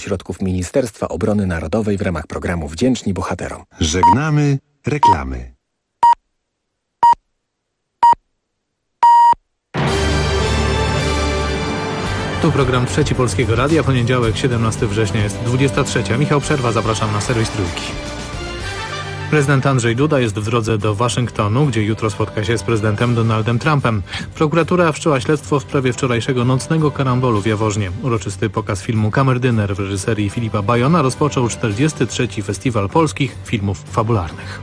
środków Ministerstwa Obrony Narodowej w ramach programu Wdzięczni Bohaterom. Żegnamy reklamy. Tu program Trzeci Polskiego Radia, poniedziałek, 17 września, jest 23. Michał Przerwa, zapraszam na serwis Trójki. Prezydent Andrzej Duda jest w drodze do Waszyngtonu, gdzie jutro spotka się z prezydentem Donaldem Trumpem. Prokuratura wszczęła śledztwo w sprawie wczorajszego nocnego karambolu w Jaworznie. Uroczysty pokaz filmu Kamerdyner w reżyserii Filipa Bajona rozpoczął 43. Festiwal Polskich Filmów Fabularnych.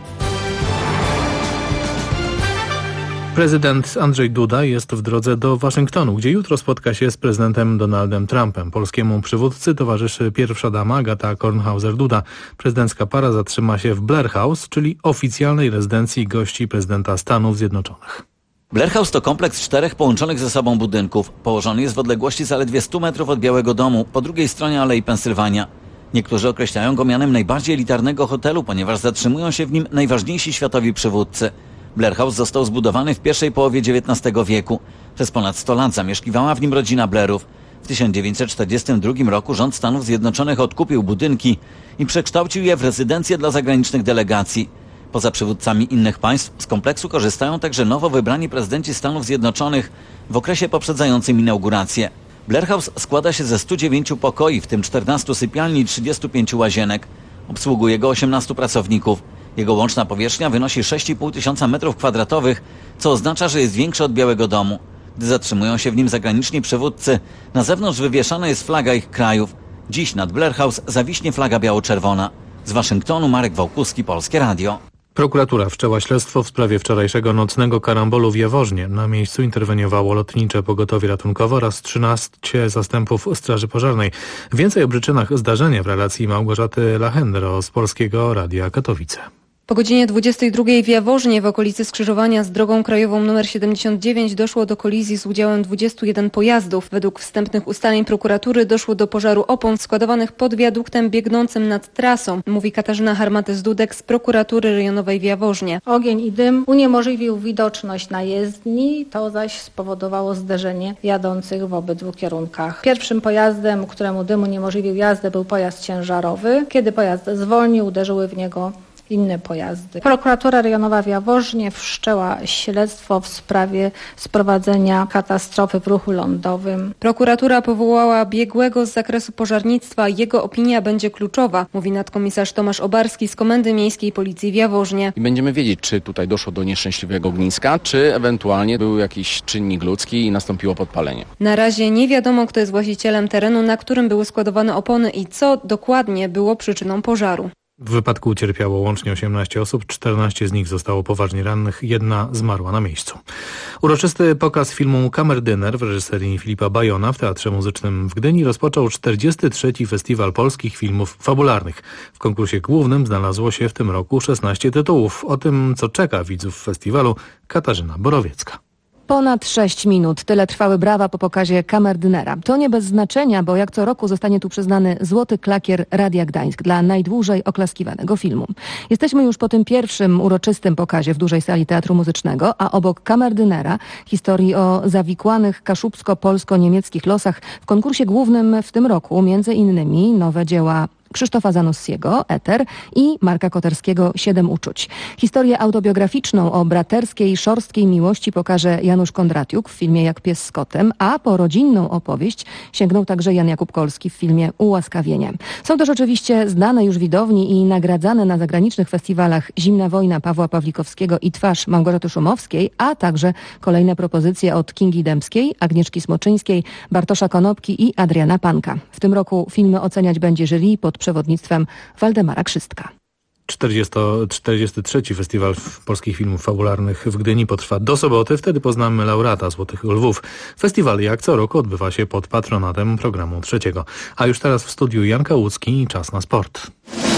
Prezydent Andrzej Duda jest w drodze do Waszyngtonu, gdzie jutro spotka się z prezydentem Donaldem Trumpem. Polskiemu przywódcy towarzyszy pierwsza dama Agata Kornhauser-Duda. Prezydencka para zatrzyma się w Blair House, czyli oficjalnej rezydencji gości prezydenta Stanów Zjednoczonych. Blair House to kompleks 4 połączonych ze sobą budynków. Położony jest w odległości zaledwie 100 metrów od Białego Domu, po drugiej stronie Alei Pensylwania. Niektórzy określają go mianem najbardziej elitarnego hotelu, ponieważ zatrzymują się w nim najważniejsi światowi przywódcy. Blair House został zbudowany w pierwszej połowie XIX wieku. Przez ponad 100 lat zamieszkiwała w nim rodzina Blairów. W 1942 roku rząd Stanów Zjednoczonych odkupił budynki i przekształcił je w rezydencję dla zagranicznych delegacji. Poza przywódcami innych państw z kompleksu korzystają także nowo wybrani prezydenci Stanów Zjednoczonych w okresie poprzedzającym inaugurację. Blair House składa się ze 109 pokoi, w tym 14 sypialni i 35 łazienek. Obsługuje go 18 pracowników. Jego łączna powierzchnia wynosi 6,5 tysiąca metrów kwadratowych, co oznacza, że jest większy od Białego Domu. Gdy zatrzymują się w nim zagraniczni przywódcy, na zewnątrz wywieszana jest flaga ich krajów. Dziś nad Blair House zawiśnie flaga biało-czerwona. Z Waszyngtonu Marek Wałkuski, Polskie Radio. Prokuratura wszczęła śledztwo w sprawie wczorajszego nocnego karambolu w Jaworznie. Na miejscu interweniowało lotnicze pogotowie ratunkowe oraz 13 zastępów Straży Pożarnej. Więcej o przyczynach zdarzenia w relacji Małgorzaty Lachendro z Polskiego Radia Katowice. Po godzinie 22 w Jaworznie w okolicy skrzyżowania z drogą krajową nr 79 doszło do kolizji z udziałem 21 pojazdów. Według wstępnych ustaleń prokuratury doszło do pożaru opon składowanych pod wiaduktem biegnącym nad trasą, mówi Katarzyna Harmatys-Dudek z prokuratury rejonowej w Jaworznie. Ogień i dym uniemożliwił widoczność na jezdni, to zaś spowodowało zderzenie jadących w obydwu kierunkach. Pierwszym pojazdem, któremu dym uniemożliwił jazdę, był pojazd ciężarowy. Kiedy pojazd zwolnił, uderzyły w niego inne pojazdy. Prokuratura rejonowa w Jaworznie wszczęła śledztwo w sprawie sprowadzenia katastrofy w ruchu lądowym. Prokuratura powołała biegłego z zakresu pożarnictwa. Jego opinia będzie kluczowa, mówi nadkomisarz Tomasz Obarski z Komendy Miejskiej Policji w Jaworznie. I będziemy wiedzieć, czy tutaj doszło do nieszczęśliwego ogniska, czy ewentualnie był jakiś czynnik ludzki i nastąpiło podpalenie. Na razie nie wiadomo, kto jest właścicielem terenu, na którym były składowane opony i co dokładnie było przyczyną pożaru. W wypadku ucierpiało łącznie 18 osób, 14 z nich zostało poważnie rannych, 1 zmarła na miejscu. Uroczysty pokaz filmu Kamerdyner w reżyserii Filipa Bajona w Teatrze Muzycznym w Gdyni rozpoczął 43. Festiwal Polskich Filmów Fabularnych. W konkursie głównym znalazło się w tym roku 16 tytułów. O tym, co czeka widzów festiwalu, Katarzyna Borowiecka. Ponad 6 minut. Tyle trwały brawa po pokazie Kamerdynera. To nie bez znaczenia, bo jak co roku zostanie tu przyznany Złoty Klakier Radia Gdańsk dla najdłużej oklaskiwanego filmu. Jesteśmy już po tym pierwszym uroczystym pokazie w dużej sali Teatru Muzycznego, a obok Kamerdynera, historii o zawikłanych kaszubsko-polsko-niemieckich losach, w konkursie głównym w tym roku między innymi nowe dzieła Krzysztofa Zanussiego, Eter i Marka Koterskiego, 7 uczuć. Historię autobiograficzną o braterskiej, szorstkiej miłości pokaże Janusz Kondratiuk w filmie Jak pies z kotem, a po rodzinną opowieść sięgnął także Jan Jakub Kolski w filmie Ułaskawienie. Są też oczywiście znane już widowni i nagradzane na zagranicznych festiwalach Zimna wojna Pawła Pawlikowskiego i Twarz Małgorzaty Szumowskiej, a także kolejne propozycje od Kingi Dębskiej, Agnieszki Smoczyńskiej, Bartosza Konopki i Adriana Panka. W tym roku filmy oceniać będzie jury pod przewodnictwem Waldemara Krzystka. 43. Festiwal Polskich Filmów Fabularnych w Gdyni potrwa do soboty. Wtedy poznamy laureata Złotych Lwów. Festiwal jak co roku odbywa się pod patronatem programu Trzeciego. A już teraz w studiu Jan Kałucki i czas na sport.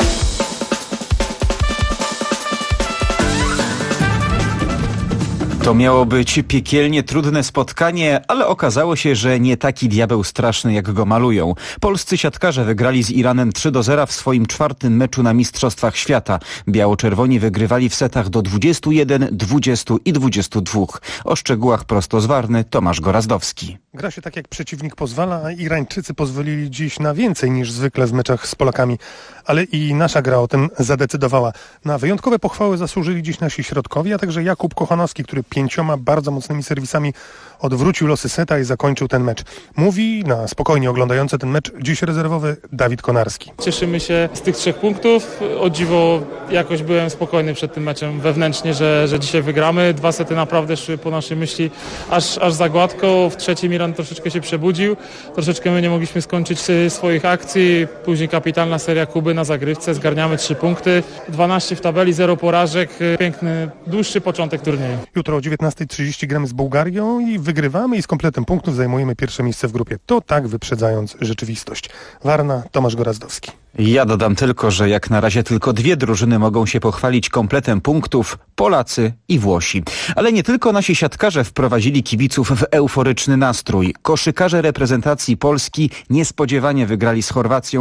To miało być piekielnie trudne spotkanie, ale okazało się, że nie taki diabeł straszny, jak go malują. Polscy siatkarze wygrali z Iranem 3-0 w swoim 4. meczu na Mistrzostwach Świata. Biało-czerwoni wygrywali w setach do 21, 20 i 22. O szczegółach prosto z Warny Tomasz Gorazdowski. Gra się tak, jak przeciwnik pozwala, a Irańczycy pozwolili dziś na więcej niż zwykle w meczach z Polakami. Ale i nasza gra o tym zadecydowała. Na wyjątkowe pochwały zasłużyli dziś nasi środkowi, a także Jakub Kochanowski, który 5 bardzo mocnymi serwisami odwrócił losy seta i zakończył ten mecz. Mówi na spokojnie oglądający ten mecz dziś rezerwowy Dawid Konarski. Cieszymy się z tych 3 punktów. O dziwo jakoś byłem spokojny przed tym meczem wewnętrznie, że dzisiaj wygramy. 2 sety naprawdę szły po naszej myśli aż za gładko. W trzecim Iran troszeczkę się przebudził. Troszeczkę my nie mogliśmy skończyć swoich akcji. Później kapitalna seria Kuby na zagrywce. Zgarniamy 3 punkty. 12 w tabeli, 0 porażek. Piękny, dłuższy początek turnieju. Jutro o 19:30 gramy z Bułgarią i wygrywamy i z kompletem punktów zajmujemy pierwsze miejsce w grupie. To tak wyprzedzając rzeczywistość. Warna, Tomasz Gorazdowski. Ja dodam tylko, że jak na razie tylko 2 drużyny mogą się pochwalić kompletem punktów, Polacy i Włosi. Ale nie tylko nasi siatkarze wprowadzili kibiców w euforyczny nastrój. Koszykarze reprezentacji Polski niespodziewanie wygrali z Chorwacją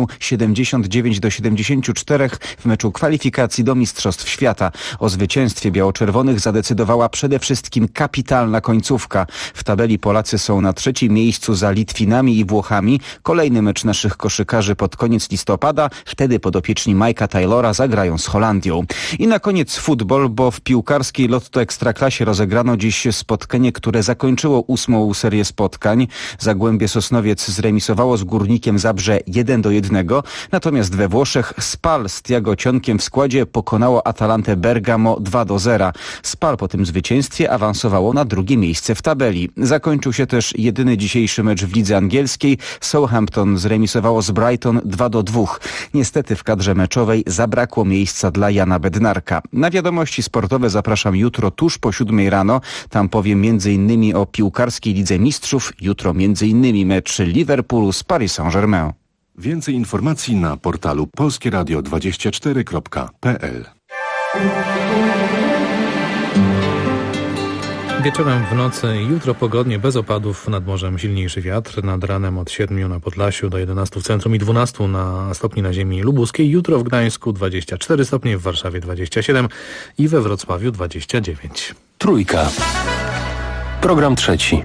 79-74 w meczu kwalifikacji do Mistrzostw Świata. O zwycięstwie biało-czerwonych zadecydowała przede wszystkim kapitalna końcówka. W tabeli Polacy są na 3. miejscu za Litwinami i Włochami. Kolejny mecz naszych koszykarzy pod koniec listopada. Wtedy podopieczni Mike'a Taylora zagrają z Holandią. I na koniec futbol, bo w piłkarskiej Lotto Ekstraklasie rozegrano dziś spotkanie, które zakończyło 8. serię spotkań. Zagłębie Sosnowiec zremisowało z Górnikiem Zabrze 1-1, natomiast we Włoszech Spal z Thiago Cionkiem w składzie pokonało Atalantę Bergamo 2-0. Spal po tym zwycięstwie awansowało na 2. miejsce w tabeli. Zakończył się też jedyny dzisiejszy mecz w lidze angielskiej. Southampton zremisowało z Brighton 2-2. Niestety w kadrze meczowej zabrakło miejsca dla Jana Bednarka. Na wiadomości sportowe zapraszam jutro tuż po 7 rano. Tam powiem m.in. o piłkarskiej Lidze Mistrzów. Jutro m.in. mecz Liverpoolu z Paris Saint-Germain. Więcej informacji na portalu polskieradio24.pl. Wieczorem, w nocy i jutro pogodnie, bez opadów, nad morzem silniejszy wiatr, nad ranem od 7 na Podlasiu do 11 w centrum i 12 stopni na ziemi lubuskiej. Jutro w Gdańsku 24 stopnie, w Warszawie 27 i we Wrocławiu 29. Trójka. Program trzeci.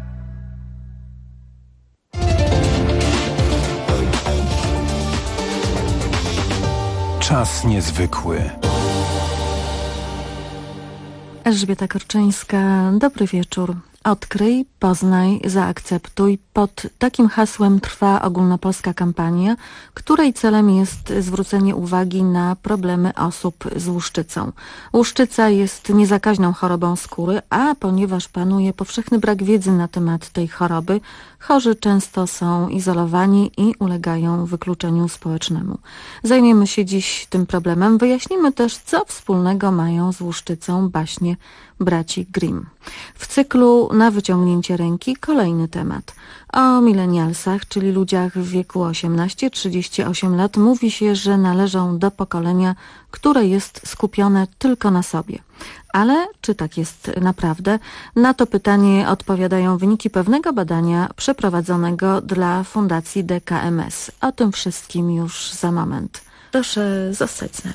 Czas niezwykły. Elżbieta Korczyńska, dobry wieczór. Odkryj, poznaj, zaakceptuj. Pod takim hasłem trwa ogólnopolska kampania, której celem jest zwrócenie uwagi na problemy osób z łuszczycą. Łuszczyca jest niezakaźną chorobą skóry, a ponieważ panuje powszechny brak wiedzy na temat tej choroby, chorzy często są izolowani i ulegają wykluczeniu społecznemu. Zajmiemy się dziś tym problemem. Wyjaśnimy też, co wspólnego mają z łuszczycą baśnie braci Grimm. W cyklu Na wyciągnięcie ręki kolejny temat. O milenialsach, czyli ludziach w wieku 18-38 lat, mówi się, że należą do pokolenia, które jest skupione tylko na sobie. Ale czy tak jest naprawdę? Na to pytanie odpowiadają wyniki pewnego badania przeprowadzonego dla Fundacji DKMS. O tym wszystkim już za moment. Proszę zostać z nami.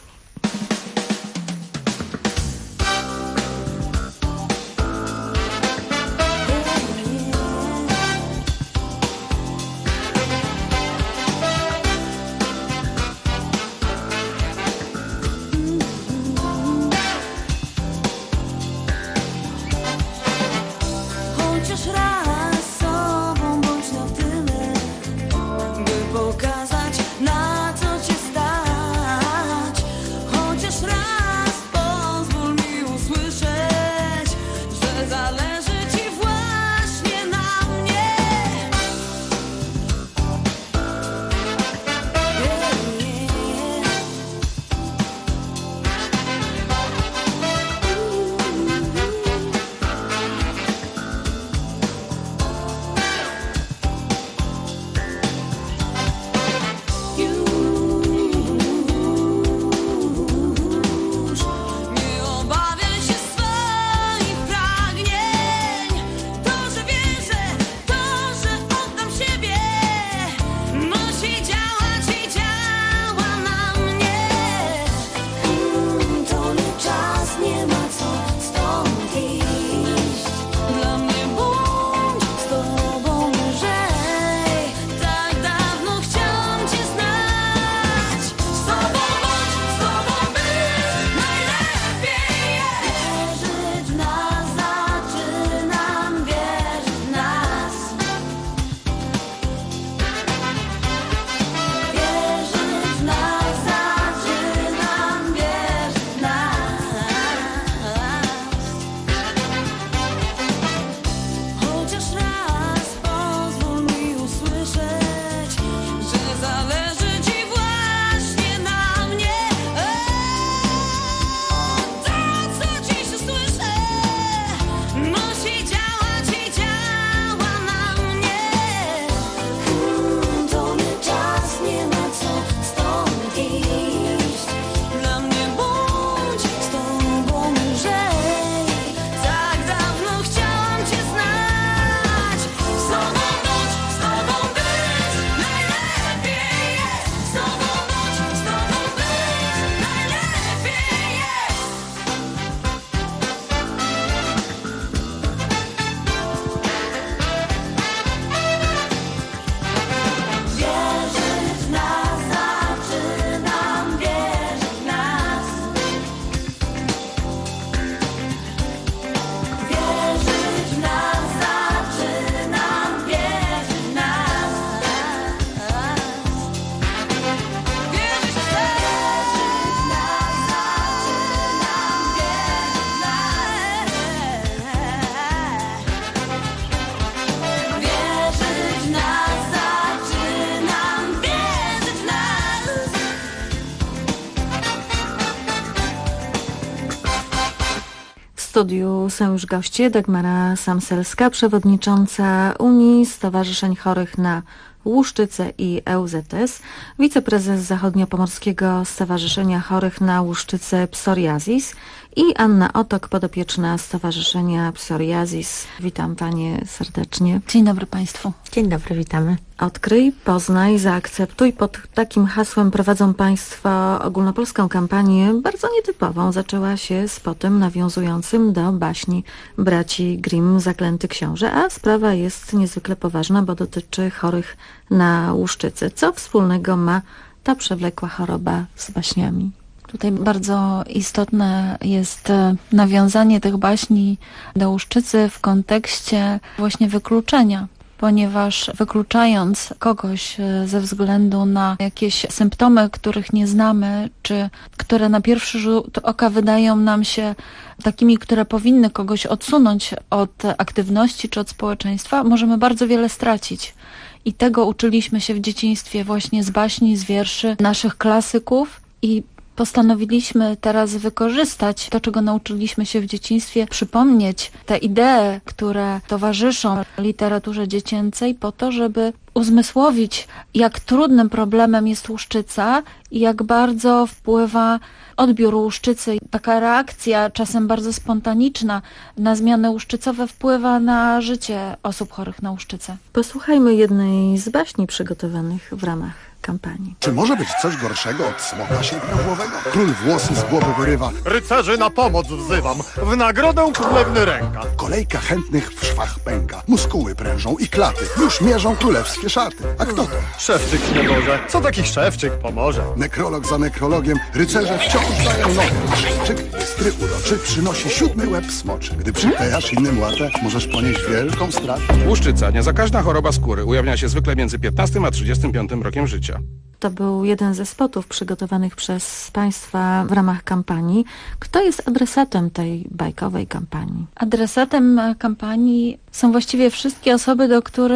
studiu są już goście. Dagmara Samselska, przewodnicząca Unii Stowarzyszeń Chorych na Łuszczycę i EUZS, wiceprezes Zachodniopomorskiego Stowarzyszenia Chorych na Łuszczycę Psoriasis i Anna Otok, podopieczna Stowarzyszenia Psoriasis. Witam Panie serdecznie. Dzień dobry Państwu. Dzień dobry, witamy. Odkryj, poznaj, zaakceptuj. Pod takim hasłem prowadzą Państwo ogólnopolską kampanię bardzo nietypową. Zaczęła się spotem nawiązującym do baśni braci Grimm Zaklęty Książę, a sprawa jest niezwykle poważna, bo dotyczy chorych na łuszczycę. Co wspólnego ma ta przewlekła choroba z baśniami? Tutaj bardzo istotne jest nawiązanie tych baśni do łuszczycy w kontekście właśnie wykluczenia, ponieważ wykluczając kogoś ze względu na jakieś symptomy, których nie znamy, czy które na pierwszy rzut oka wydają nam się takimi, które powinny kogoś odsunąć od aktywności czy od społeczeństwa, możemy bardzo wiele stracić. I tego uczyliśmy się w dzieciństwie właśnie z baśni, z wierszy naszych klasyków i postanowiliśmy teraz wykorzystać to, czego nauczyliśmy się w dzieciństwie, przypomnieć te idee, które towarzyszą literaturze dziecięcej po to, żeby uzmysłowić, jak trudnym problemem jest łuszczyca i jak bardzo wpływa odbiór łuszczycy. Taka reakcja, czasem bardzo spontaniczna, na zmiany łuszczycowe wpływa na życie osób chorych na łuszczycę. Posłuchajmy jednej z baśni przygotowanych w ramach kampanii. Czy może być coś gorszego od smoka siedmiogłowego? Król włosy z głowy wyrywa. Rycerzy na pomoc wzywam. W nagrodę królewny ręka. Kolejka chętnych w szwach pęka. Muskuły prężą i klaty. Już mierzą królewskie szaty. A kto to? Szewczyk śnieborze. Co taki szewczyk pomoże? Nekrolog za nekrologiem. Rycerze wciąż dają nogę. Szewczyk bystry, uroczy, przynosi 7 łeb smoczy. Gdy przyklejasz innym łatę, możesz ponieść wielką stratę. Łuszczyca, niezakaźna choroba skóry, ujawnia się zwykle między 15 a 35 rokiem życia. To był jeden ze spotów przygotowanych przez Państwa w ramach kampanii. Kto jest adresatem tej bajkowej kampanii? Adresatem kampanii są właściwie wszystkie osoby,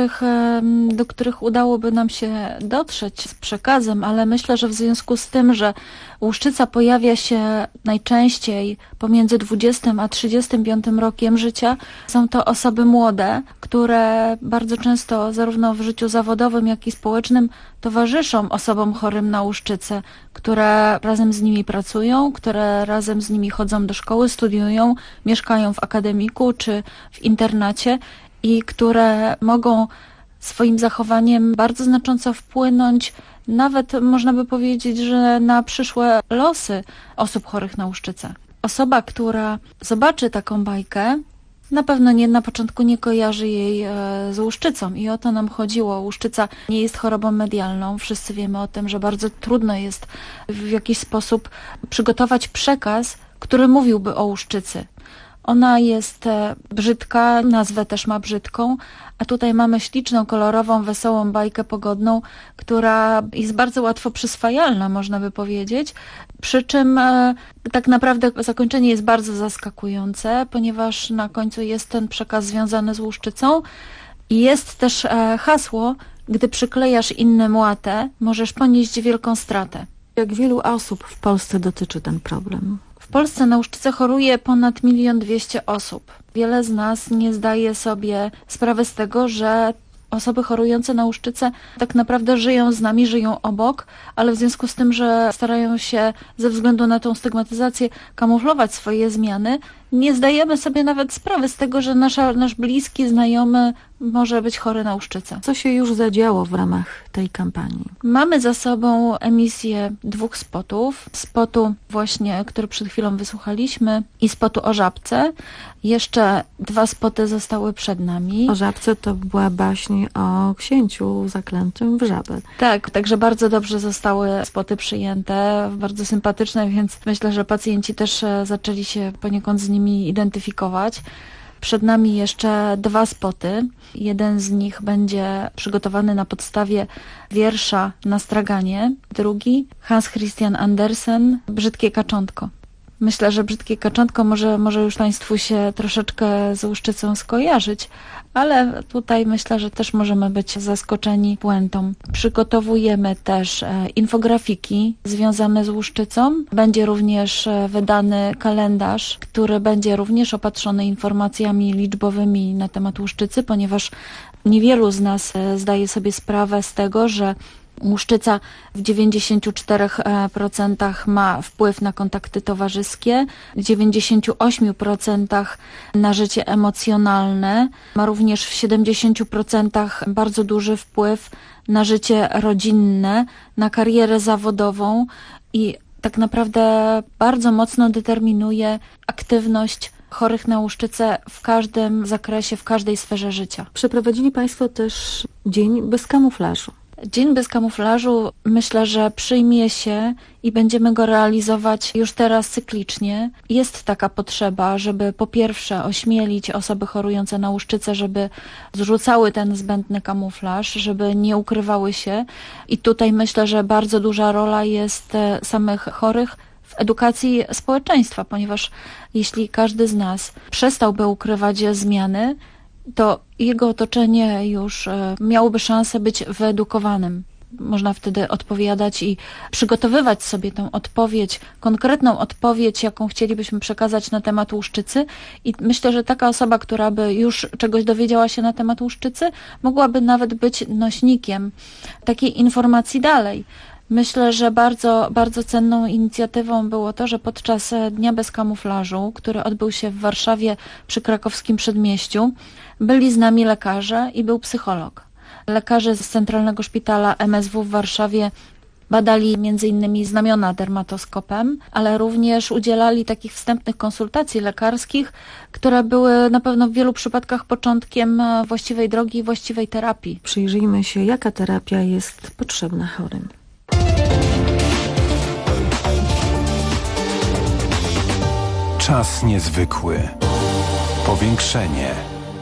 do których udałoby nam się dotrzeć z przekazem, ale myślę, że w związku z tym, że łuszczyca pojawia się najczęściej pomiędzy 20 a 35 rokiem życia, są to osoby młode, które bardzo często zarówno w życiu zawodowym, jak i społecznym towarzyszą osobom chorym na łuszczycę, które razem z nimi pracują, które razem z nimi chodzą do szkoły, studiują, mieszkają w akademiku czy w internacie i które mogą swoim zachowaniem bardzo znacząco wpłynąć, nawet można by powiedzieć, że na przyszłe losy osób chorych na łuszczycę. Osoba, która zobaczy taką bajkę, na pewno na początku nie kojarzy jej z łuszczycą i o to nam chodziło. Łuszczyca nie jest chorobą medialną. Wszyscy wiemy o tym, że bardzo trudno jest w jakiś sposób przygotować przekaz, który mówiłby o łuszczycy. Ona jest brzydka, nazwę też ma brzydką, a tutaj mamy śliczną, kolorową, wesołą bajkę pogodną, która jest bardzo łatwo przyswajalna, można by powiedzieć. Przy czym tak naprawdę zakończenie jest bardzo zaskakujące, ponieważ na końcu jest ten przekaz związany z łuszczycą i jest też hasło, gdy przyklejasz innym łatę, możesz ponieść wielką stratę. Jak wielu osób w Polsce dotyczy ten problem? W Polsce na łuszczycę choruje ponad 1 200 000 osób. Wiele z nas nie zdaje sobie sprawy z tego, że osoby chorujące na łuszczycę tak naprawdę żyją z nami, żyją obok, ale w związku z tym, że starają się ze względu na tą stygmatyzację kamuflować swoje zmiany, nie zdajemy sobie nawet sprawy z tego, że nasz bliski, znajomy może być chory na łuszczycę. Co się już zadziało w ramach tej kampanii? Mamy za sobą emisję 2 spotów. Spotu właśnie, który przed chwilą wysłuchaliśmy i spotu o żabce. Jeszcze 2 spoty zostały przed nami. O żabce to była baśń o księciu zaklętym w żabę. Tak, także bardzo dobrze zostały spoty przyjęte, bardzo sympatyczne, więc myślę, że pacjenci też zaczęli się poniekąd z nimi identyfikować. Przed nami jeszcze 2 spoty. Jeden z nich będzie przygotowany na podstawie wiersza Na straganie. Drugi Hans Christian Andersen, Brzydkie kaczątko. Myślę, że brzydkie kaczątko może już Państwu się troszeczkę z łuszczycą skojarzyć, ale tutaj myślę, że też możemy być zaskoczeni puentą. Przygotowujemy też infografiki związane z łuszczycą. Będzie również wydany kalendarz, który będzie również opatrzony informacjami liczbowymi na temat łuszczycy, ponieważ niewielu z nas zdaje sobie sprawę z tego, że łuszczyca w 94% ma wpływ na kontakty towarzyskie, w 98% na życie emocjonalne, ma również w 70% bardzo duży wpływ na życie rodzinne, na karierę zawodową i tak naprawdę bardzo mocno determinuje aktywność chorych na łuszczycę w każdym zakresie, w każdej sferze życia. Przeprowadzili Państwo też Dzień bez kamuflażu. Dzień bez kamuflażu myślę, że przyjmie się i będziemy go realizować już teraz cyklicznie. Jest taka potrzeba, żeby po pierwsze ośmielić osoby chorujące na łuszczycę, żeby zrzucały ten zbędny kamuflaż, żeby nie ukrywały się. I tutaj myślę, że bardzo duża rola jest samych chorych w edukacji społeczeństwa, ponieważ jeśli każdy z nas przestałby ukrywać zmiany, to jego otoczenie już miałoby szansę być wyedukowanym. Można wtedy odpowiadać i przygotowywać sobie tę odpowiedź, konkretną odpowiedź, jaką chcielibyśmy przekazać na temat łuszczycy. I myślę, że taka osoba, która by już czegoś dowiedziała się na temat łuszczycy, mogłaby nawet być nośnikiem takiej informacji dalej. Myślę, że bardzo, bardzo cenną inicjatywą było to, że podczas Dnia bez kamuflażu, który odbył się w Warszawie przy krakowskim Przedmieściu, byli z nami lekarze i był psycholog. Lekarze z Centralnego Szpitala MSW w Warszawie badali m.in. znamiona dermatoskopem, ale również udzielali takich wstępnych konsultacji lekarskich, które były na pewno w wielu przypadkach początkiem właściwej drogi i właściwej terapii. Przyjrzyjmy się, jaka terapia jest potrzebna chorym. Czas niezwykły. Powiększenie.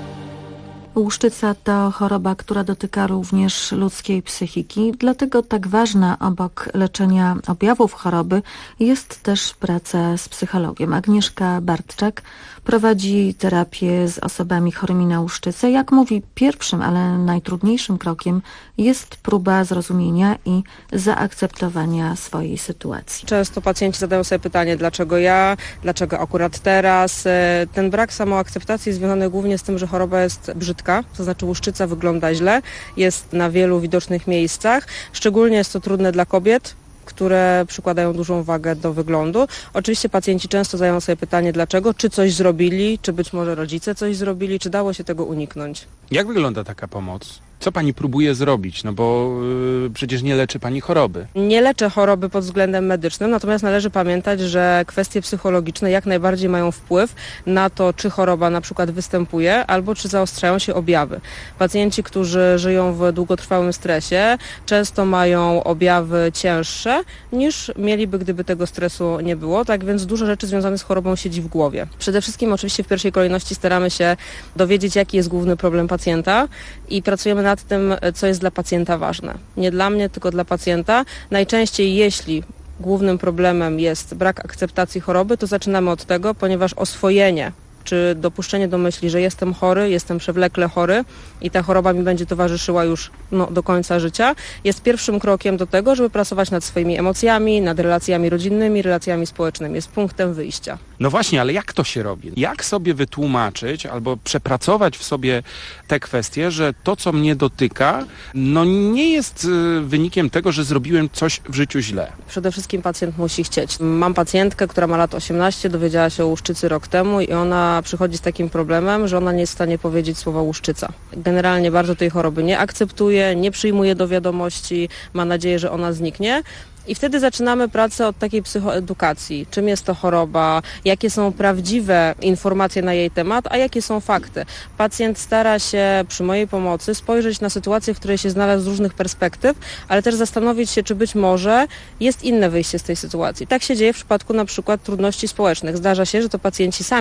Łuszczyca to choroba, która dotyka również ludzkiej psychiki, dlatego tak ważna obok leczenia objawów choroby jest też praca z psychologiem. Agnieszka Bartczak prowadzi terapię z osobami chorymi na łuszczycę. Jak mówi, pierwszym, ale najtrudniejszym krokiem jest próba zrozumienia i zaakceptowania swojej sytuacji. Często pacjenci zadają sobie pytanie, dlaczego ja, dlaczego akurat teraz. Ten brak samoakceptacji związany głównie z tym, że choroba jest brzydka, to znaczy łuszczyca wygląda źle, jest na wielu widocznych miejscach. Szczególnie jest to trudne dla kobiet, które przykładają dużą wagę do wyglądu. Oczywiście pacjenci często zadają sobie pytanie, dlaczego, czy coś zrobili, czy być może rodzice coś zrobili, czy dało się tego uniknąć. Jak wygląda taka pomoc? Co pani próbuje zrobić? No bo przecież nie leczy pani choroby. Nie leczę choroby pod względem medycznym, natomiast należy pamiętać, że kwestie psychologiczne jak najbardziej mają wpływ na to, czy choroba na przykład występuje, albo czy zaostrzają się objawy. Pacjenci, którzy żyją w długotrwałym stresie, często mają objawy cięższe niż mieliby, gdyby tego stresu nie było. Tak więc dużo rzeczy związanych z chorobą siedzi w głowie. Przede wszystkim oczywiście w pierwszej kolejności staramy się dowiedzieć, jaki jest główny problem pacjenta i pracujemy nad tym, co jest dla pacjenta ważne. Nie dla mnie, tylko dla pacjenta. Najczęściej, jeśli głównym problemem jest brak akceptacji choroby, to zaczynamy od tego, ponieważ oswojenie czy dopuszczenie do myśli, że jestem chory, jestem przewlekle chory i ta choroba mi będzie towarzyszyła już do końca życia, jest pierwszym krokiem do tego, żeby pracować nad swoimi emocjami, nad relacjami rodzinnymi, relacjami społecznymi. Jest punktem wyjścia. No właśnie, ale jak to się robi? Jak sobie wytłumaczyć albo przepracować w sobie te kwestie, że to, co mnie dotyka, no nie jest wynikiem tego, że zrobiłem coś w życiu źle? Przede wszystkim pacjent musi chcieć. Mam pacjentkę, która ma lat 18, dowiedziała się o łuszczycy rok temu i ona przychodzi z takim problemem, że ona nie jest w stanie powiedzieć słowa łuszczyca. Generalnie bardzo tej choroby nie akceptuje, nie przyjmuje do wiadomości, ma nadzieję, że ona zniknie. I wtedy zaczynamy pracę od takiej psychoedukacji. Czym jest to choroba, jakie są prawdziwe informacje na jej temat, a jakie są fakty. Pacjent stara się przy mojej pomocy spojrzeć na sytuację, w której się znalazł z różnych perspektyw, ale też zastanowić się, czy być może jest inne wyjście z tej sytuacji. Tak się dzieje w przypadku na przykład trudności społecznych. Zdarza się, że to pacjenci sami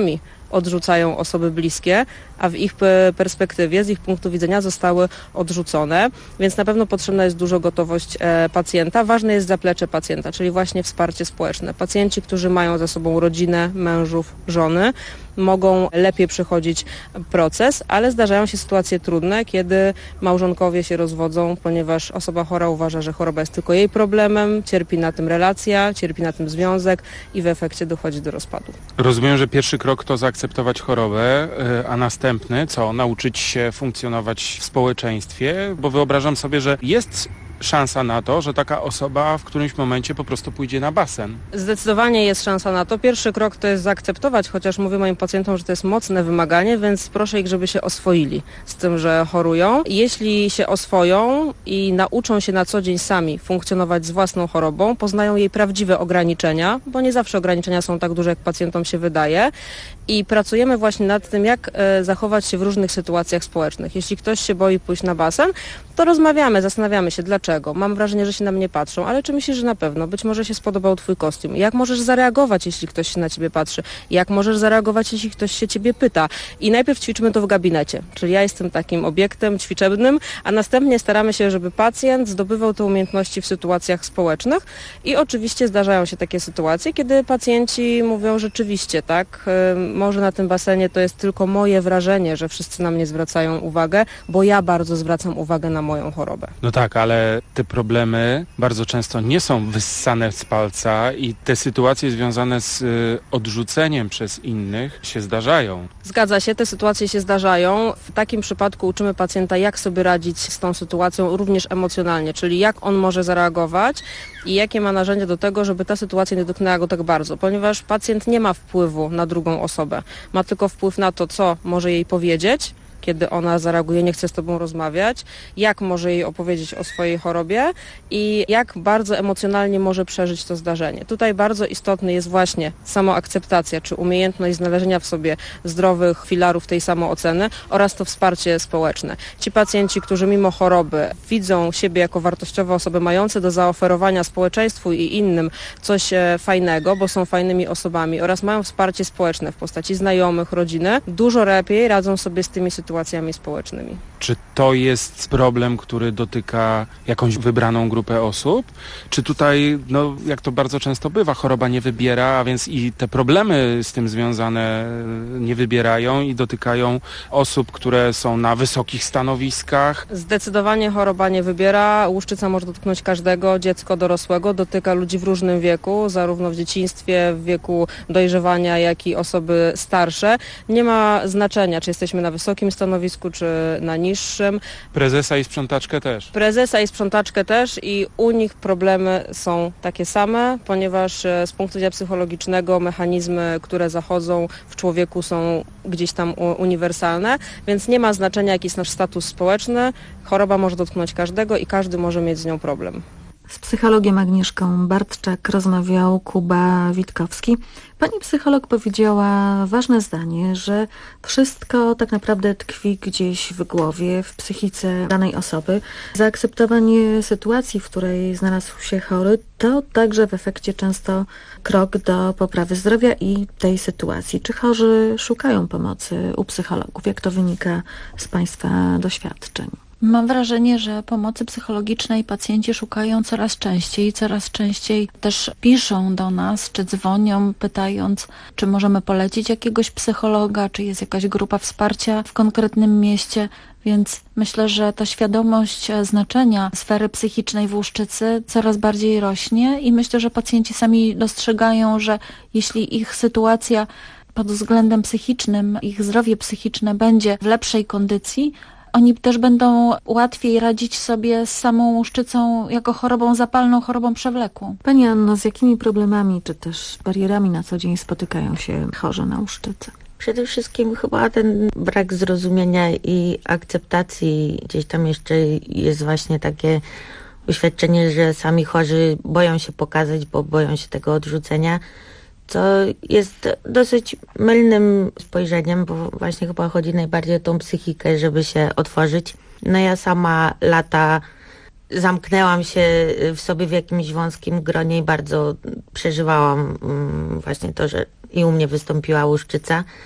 odrzucają osoby bliskie, a w ich perspektywie, z ich punktu widzenia zostały odrzucone, więc na pewno potrzebna jest dużo gotowość pacjenta. Ważne jest zaplecze pacjenta, czyli właśnie wsparcie społeczne. Pacjenci, którzy mają za sobą rodzinę, mężów, żony, mogą lepiej przechodzić proces, ale zdarzają się sytuacje trudne, kiedy małżonkowie się rozwodzą, ponieważ osoba chora uważa, że choroba jest tylko jej problemem, cierpi na tym relacja, cierpi na tym związek i w efekcie dochodzi do rozpadu. Rozumiem, że pierwszy krok to zaakceptować chorobę, a następny co? Nauczyć się funkcjonować w społeczeństwie, bo wyobrażam sobie, że jest szansa na to, że taka osoba w którymś momencie po prostu pójdzie na basen. Zdecydowanie jest szansa na to. Pierwszy krok to jest zaakceptować, chociaż mówię moim pacjentom, że to jest mocne wymaganie, więc proszę ich, żeby się oswoili z tym, że chorują. Jeśli się oswoją i nauczą się na co dzień sami funkcjonować z własną chorobą, poznają jej prawdziwe ograniczenia, bo nie zawsze ograniczenia są tak duże, jak pacjentom się wydaje. I pracujemy właśnie nad tym, jak zachować się w różnych sytuacjach społecznych. Jeśli ktoś się boi pójść na basen, to rozmawiamy, zastanawiamy się, dlaczego. Mam wrażenie, że się na mnie patrzą, ale czy myślisz, że na pewno? Być może się spodobał twój kostium. Jak możesz zareagować, jeśli ktoś się na ciebie patrzy? Jak możesz zareagować, jeśli ktoś się ciebie pyta? I najpierw ćwiczymy to w gabinecie, czyli ja jestem takim obiektem ćwiczebnym, a następnie staramy się, żeby pacjent zdobywał te umiejętności w sytuacjach społecznych i oczywiście zdarzają się takie sytuacje, kiedy pacjenci mówią rzeczywiście, tak, może na tym basenie to jest tylko moje wrażenie, że wszyscy na mnie zwracają uwagę, bo ja bardzo zwracam uwagę na moją chorobę. No tak, ale te problemy bardzo często nie są wyssane z palca i te sytuacje związane z odrzuceniem przez innych się zdarzają. Zgadza się, te sytuacje się zdarzają. W takim przypadku uczymy pacjenta, jak sobie radzić z tą sytuacją również emocjonalnie, czyli jak on może zareagować i jakie ma narzędzia do tego, żeby ta sytuacja nie dotknęła go tak bardzo, ponieważ pacjent nie ma wpływu na drugą osobę. Ma tylko wpływ na to, co może jej powiedzieć, kiedy ona zareaguje, nie chce z tobą rozmawiać, jak może jej opowiedzieć o swojej chorobie i jak bardzo emocjonalnie może przeżyć to zdarzenie. Tutaj bardzo istotny jest właśnie samoakceptacja, czy umiejętność znalezienia w sobie zdrowych filarów tej samooceny oraz to wsparcie społeczne. Ci pacjenci, którzy mimo choroby widzą siebie jako wartościowe osoby mające do zaoferowania społeczeństwu i innym coś fajnego, bo są fajnymi osobami oraz mają wsparcie społeczne w postaci znajomych, rodziny, dużo lepiej radzą sobie z tymi sytuacjami społecznymi. Czy to jest problem, który dotyka jakąś wybraną grupę osób? Czy tutaj, no jak to bardzo często bywa, choroba nie wybiera, a więc i te problemy z tym związane nie wybierają i dotykają osób, które są na wysokich stanowiskach? Zdecydowanie choroba nie wybiera. Łuszczyca może dotknąć każdego, dziecko, dorosłego. Dotyka ludzi w różnym wieku, zarówno w dzieciństwie, w wieku dojrzewania, jak i osoby starsze. Nie ma znaczenia, czy jesteśmy na wysokim stanowisku, czy na niższym. Prezesa i sprzątaczkę też. Prezesa i sprzątaczkę też i u nich problemy są takie same, ponieważ z punktu widzenia psychologicznego mechanizmy, które zachodzą w człowieku są gdzieś tam uniwersalne, więc nie ma znaczenia, jaki jest nasz status społeczny. Choroba może dotknąć każdego i każdy może mieć z nią problem. Z psychologiem Agnieszką Bartczak rozmawiał Kuba Witkowski. Pani psycholog powiedziała ważne zdanie, że wszystko tak naprawdę tkwi gdzieś w głowie, w psychice danej osoby. Zaakceptowanie sytuacji, w której znalazł się chory, to także w efekcie często krok do poprawy zdrowia i tej sytuacji. Czy chorzy szukają pomocy u psychologów? Jak to wynika z Państwa doświadczeń? Mam wrażenie, że pomocy psychologicznej pacjenci szukają coraz częściej też piszą do nas, czy dzwonią, pytając, czy możemy polecić jakiegoś psychologa, czy jest jakaś grupa wsparcia w konkretnym mieście, więc myślę, że ta świadomość znaczenia sfery psychicznej w Łuszczycy coraz bardziej rośnie i myślę, że pacjenci sami dostrzegają, że jeśli ich sytuacja pod względem psychicznym, ich zdrowie psychiczne będzie w lepszej kondycji, oni też będą łatwiej radzić sobie z samą łuszczycą jako chorobą zapalną, chorobą przewlekłą. Pani Anno, z jakimi problemami czy też barierami na co dzień spotykają się chorzy na łuszczycę? Przede wszystkim chyba ten brak zrozumienia i akceptacji. Gdzieś tam jeszcze jest właśnie takie uświadczenie, że sami chorzy boją się pokazać, bo boją się tego odrzucenia, co jest dosyć mylnym spojrzeniem, bo właśnie chyba chodzi najbardziej o tą psychikę, żeby się otworzyć. No ja sama lata zamknęłam się w sobie w jakimś wąskim gronie i bardzo przeżywałam właśnie to, że i u mnie wystąpiła łuszczyca.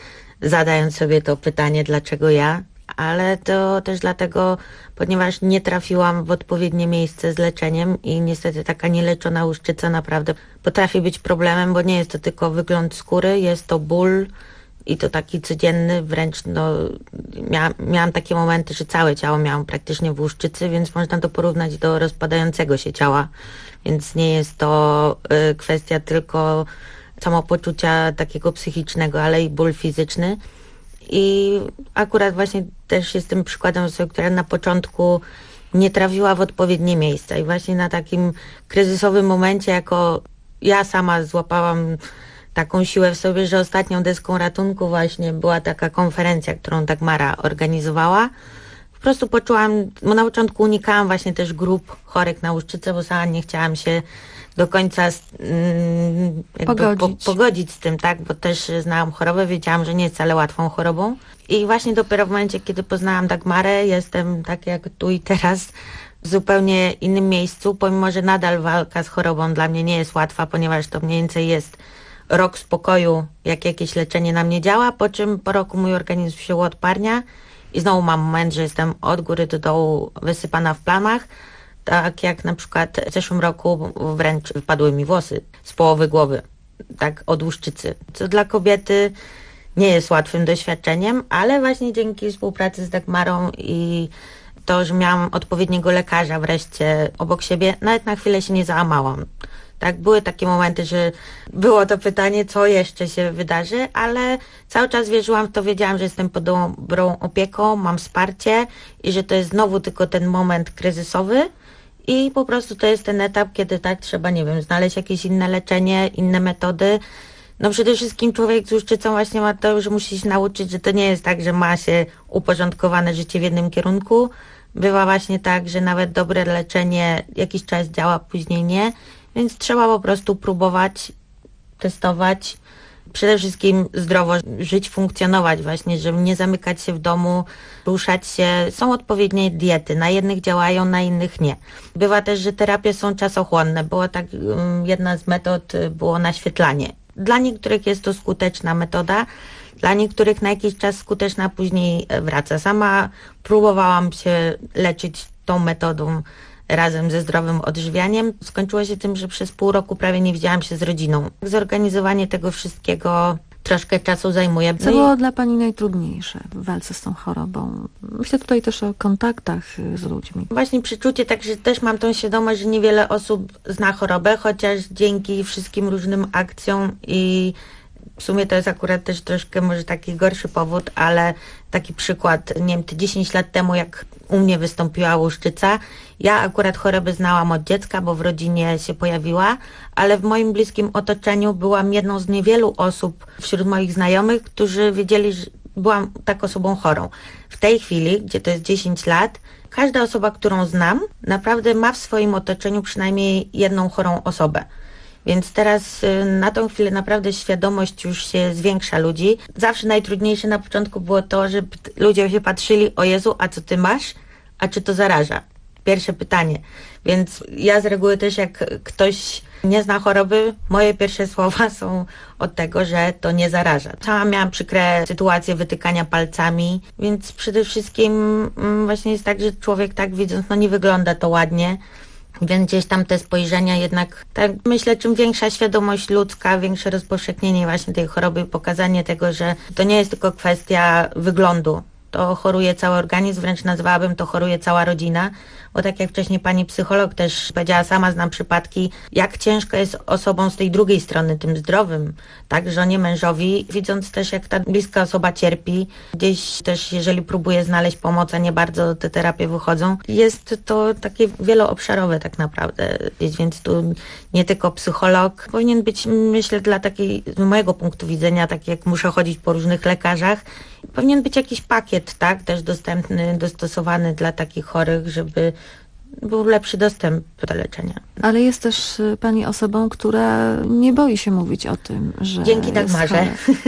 zadając sobie to pytanie, dlaczego ja, ale to też dlatego, ponieważ nie trafiłam w odpowiednie miejsce z leczeniem i niestety taka nieleczona łuszczyca naprawdę potrafi być problemem, bo nie jest to tylko wygląd skóry, jest to ból i to taki codzienny, wręcz miałam takie momenty, że całe ciało miałam praktycznie w łuszczycy, więc można to porównać do rozpadającego się ciała, więc nie jest to kwestia tylko samopoczucia takiego psychicznego, ale i ból fizyczny. I akurat właśnie też jestem przykładem osoby, która na początku nie trafiła w odpowiednie miejsca i właśnie na takim kryzysowym momencie, jako ja sama złapałam taką siłę w sobie, że ostatnią deską ratunku właśnie była taka konferencja, którą Dagmara organizowała. Po prostu poczułam, bo na początku unikałam właśnie też grup chorych na łuszczycę, bo sama nie chciałam się do końca pogodzić z tym, tak, bo też znałam chorobę, wiedziałam, że nie jest wcale łatwą chorobą. I właśnie dopiero w momencie, kiedy poznałam Dagmarę, jestem tak jak tu i teraz w zupełnie innym miejscu, pomimo że nadal walka z chorobą dla mnie nie jest łatwa, ponieważ to mniej więcej jest rok spokoju, jak jakieś leczenie na mnie działa, po czym po roku mój organizm się uodparnia i znowu mam moment, że jestem od góry do dołu wysypana w plamach. Tak jak na przykład w zeszłym roku wręcz wypadły mi włosy z połowy głowy, tak od łuszczycy, co dla kobiety nie jest łatwym doświadczeniem, ale właśnie dzięki współpracy z Dagmarą i to, że miałam odpowiedniego lekarza wreszcie obok siebie, nawet na chwilę się nie załamałam. Tak, były takie momenty, że było to pytanie, co jeszcze się wydarzy, ale cały czas wierzyłam w to, wiedziałam, że jestem pod dobrą opieką, mam wsparcie i że to jest znowu tylko ten moment kryzysowy i po prostu to jest ten etap, kiedy tak trzeba, nie wiem, znaleźć jakieś inne leczenie, inne metody. No przede wszystkim człowiek z łuszczycą właśnie ma to, że musi się nauczyć, że to nie jest tak, że ma się uporządkowane życie w jednym kierunku. Bywa właśnie tak, że nawet dobre leczenie jakiś czas działa, później nie. Więc trzeba po prostu próbować, testować, przede wszystkim zdrowo żyć, funkcjonować właśnie, żeby nie zamykać się w domu, ruszać się. Są odpowiednie diety, na jednych działają, na innych nie. Bywa też, że terapie są czasochłonne. Była tak, jedna z metod było naświetlanie. Dla niektórych jest to skuteczna metoda, dla niektórych na jakiś czas skuteczna, później wraca. Sama próbowałam się leczyć tą metodą razem ze zdrowym odżywianiem. Skończyło się tym, że przez pół roku prawie nie widziałam się z rodziną. Zorganizowanie tego wszystkiego troszkę czasu zajmuje. Co było dla Pani najtrudniejsze w walce z tą chorobą? Myślę tutaj też o kontaktach z ludźmi. Właśnie przeczucie, także też mam tą świadomość, że niewiele osób zna chorobę, chociaż dzięki wszystkim różnym akcjom i w sumie to jest akurat też troszkę może taki gorszy powód, ale taki przykład, nie wiem, 10 lat temu jak u mnie wystąpiła łuszczyca, ja akurat chorobę znałam od dziecka, bo w rodzinie się pojawiła, ale w moim bliskim otoczeniu byłam jedną z niewielu osób wśród moich znajomych, którzy wiedzieli, że byłam tak osobą chorą. W tej chwili, gdzie to jest 10 lat, każda osoba, którą znam, naprawdę ma w swoim otoczeniu przynajmniej jedną chorą osobę. Więc teraz na tą chwilę naprawdę świadomość już się zwiększa ludzi. Zawsze najtrudniejsze na początku było to, że ludzie się patrzyli, o Jezu, a co ty masz? A czy to zaraża? Pierwsze pytanie. Więc ja z reguły też jak ktoś nie zna choroby, moje pierwsze słowa są od tego, że to nie zaraża. Sama miałam przykre sytuacje wytykania palcami, więc przede wszystkim właśnie jest tak, że człowiek tak widząc, no nie wygląda to ładnie. Więc gdzieś tam te spojrzenia jednak, tak myślę, czym większa świadomość ludzka, większe rozpowszechnienie właśnie tej choroby, pokazanie tego, że to nie jest tylko kwestia wyglądu. To choruje cały organizm, wręcz nazwałabym to choruje cała rodzina, bo tak jak wcześniej pani psycholog też powiedziała, sama znam przypadki, jak ciężko jest osobom z tej drugiej strony, tym zdrowym, tak, żonie, mężowi, widząc też jak ta bliska osoba cierpi, gdzieś też jeżeli próbuje znaleźć pomoc, a nie bardzo te terapie wychodzą, jest to takie wieloobszarowe tak naprawdę, więc tu nie tylko psycholog, powinien być, myślę, dla takiej, z mojego punktu widzenia, tak jak muszę chodzić po różnych lekarzach, powinien być jakiś pakiet, tak, też dostępny, dostosowany dla takich chorych, żeby był lepszy dostęp do leczenia. Ale jest też pani osobą, która nie boi się mówić o tym, że dzięki Dagmarze.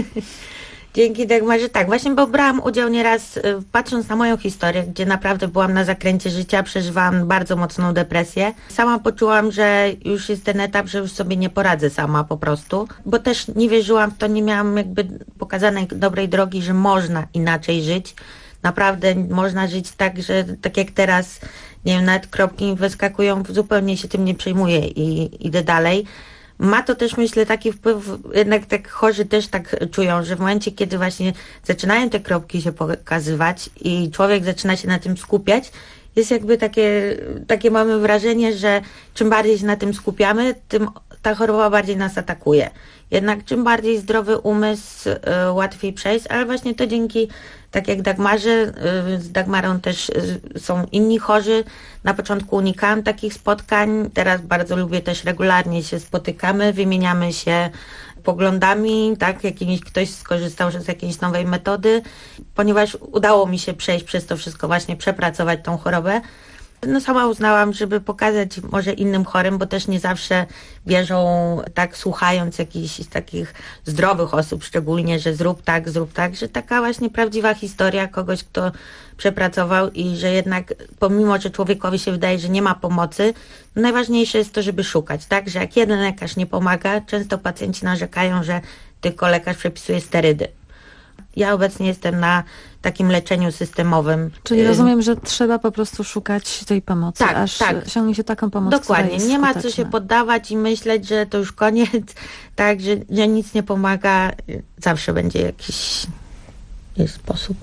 Dzięki Dagmarze, tak. Właśnie, bo brałam udział nieraz, patrząc na moją historię, gdzie naprawdę byłam na zakręcie życia, przeżywałam bardzo mocną depresję. Sama poczułam, że już jest ten etap, że już sobie nie poradzę sama po prostu, bo też nie wierzyłam w to, nie miałam jakby pokazać pokazanej dobrej drogi, że można inaczej żyć. Naprawdę można żyć tak, że tak jak teraz, nie wiem, nawet kropki mi wyskakują, zupełnie się tym nie przejmuję i idę dalej. Ma to też, myślę, taki wpływ, jednak tak chorzy też tak czują, że w momencie, kiedy właśnie zaczynają te kropki się pokazywać i człowiek zaczyna się na tym skupiać, jest jakby takie mamy wrażenie, że czym bardziej się na tym skupiamy, tym ta choroba bardziej nas atakuje. Jednak czym bardziej zdrowy umysł, łatwiej przejść, ale właśnie to dzięki, tak jak Dagmarze, z Dagmarą też są inni chorzy. Na początku unikałam takich spotkań, teraz bardzo lubię, też regularnie się spotykamy, wymieniamy się poglądami, tak, ktoś skorzystał z jakiejś nowej metody, ponieważ udało mi się przejść przez to wszystko, właśnie przepracować tą chorobę. No sama uznałam, żeby pokazać może innym chorym, bo też nie zawsze wierzą, tak słuchając jakichś takich zdrowych osób szczególnie, że zrób tak, że taka właśnie prawdziwa historia kogoś, kto przepracował i że jednak pomimo, że człowiekowi się wydaje, że nie ma pomocy, no najważniejsze jest to, żeby szukać, tak, że jak jeden lekarz nie pomaga, często pacjenci narzekają, że tylko lekarz przepisuje sterydy. Ja obecnie jestem na takim leczeniu systemowym. Czyli rozumiem, że trzeba po prostu szukać tej pomocy, tak, aż osiągnie się taką pomoc, dokładnie, która jest nie ma skuteczna. co się poddawać i myśleć, że to już koniec, tak, że nic nie pomaga, zawsze będzie jakiś sposób.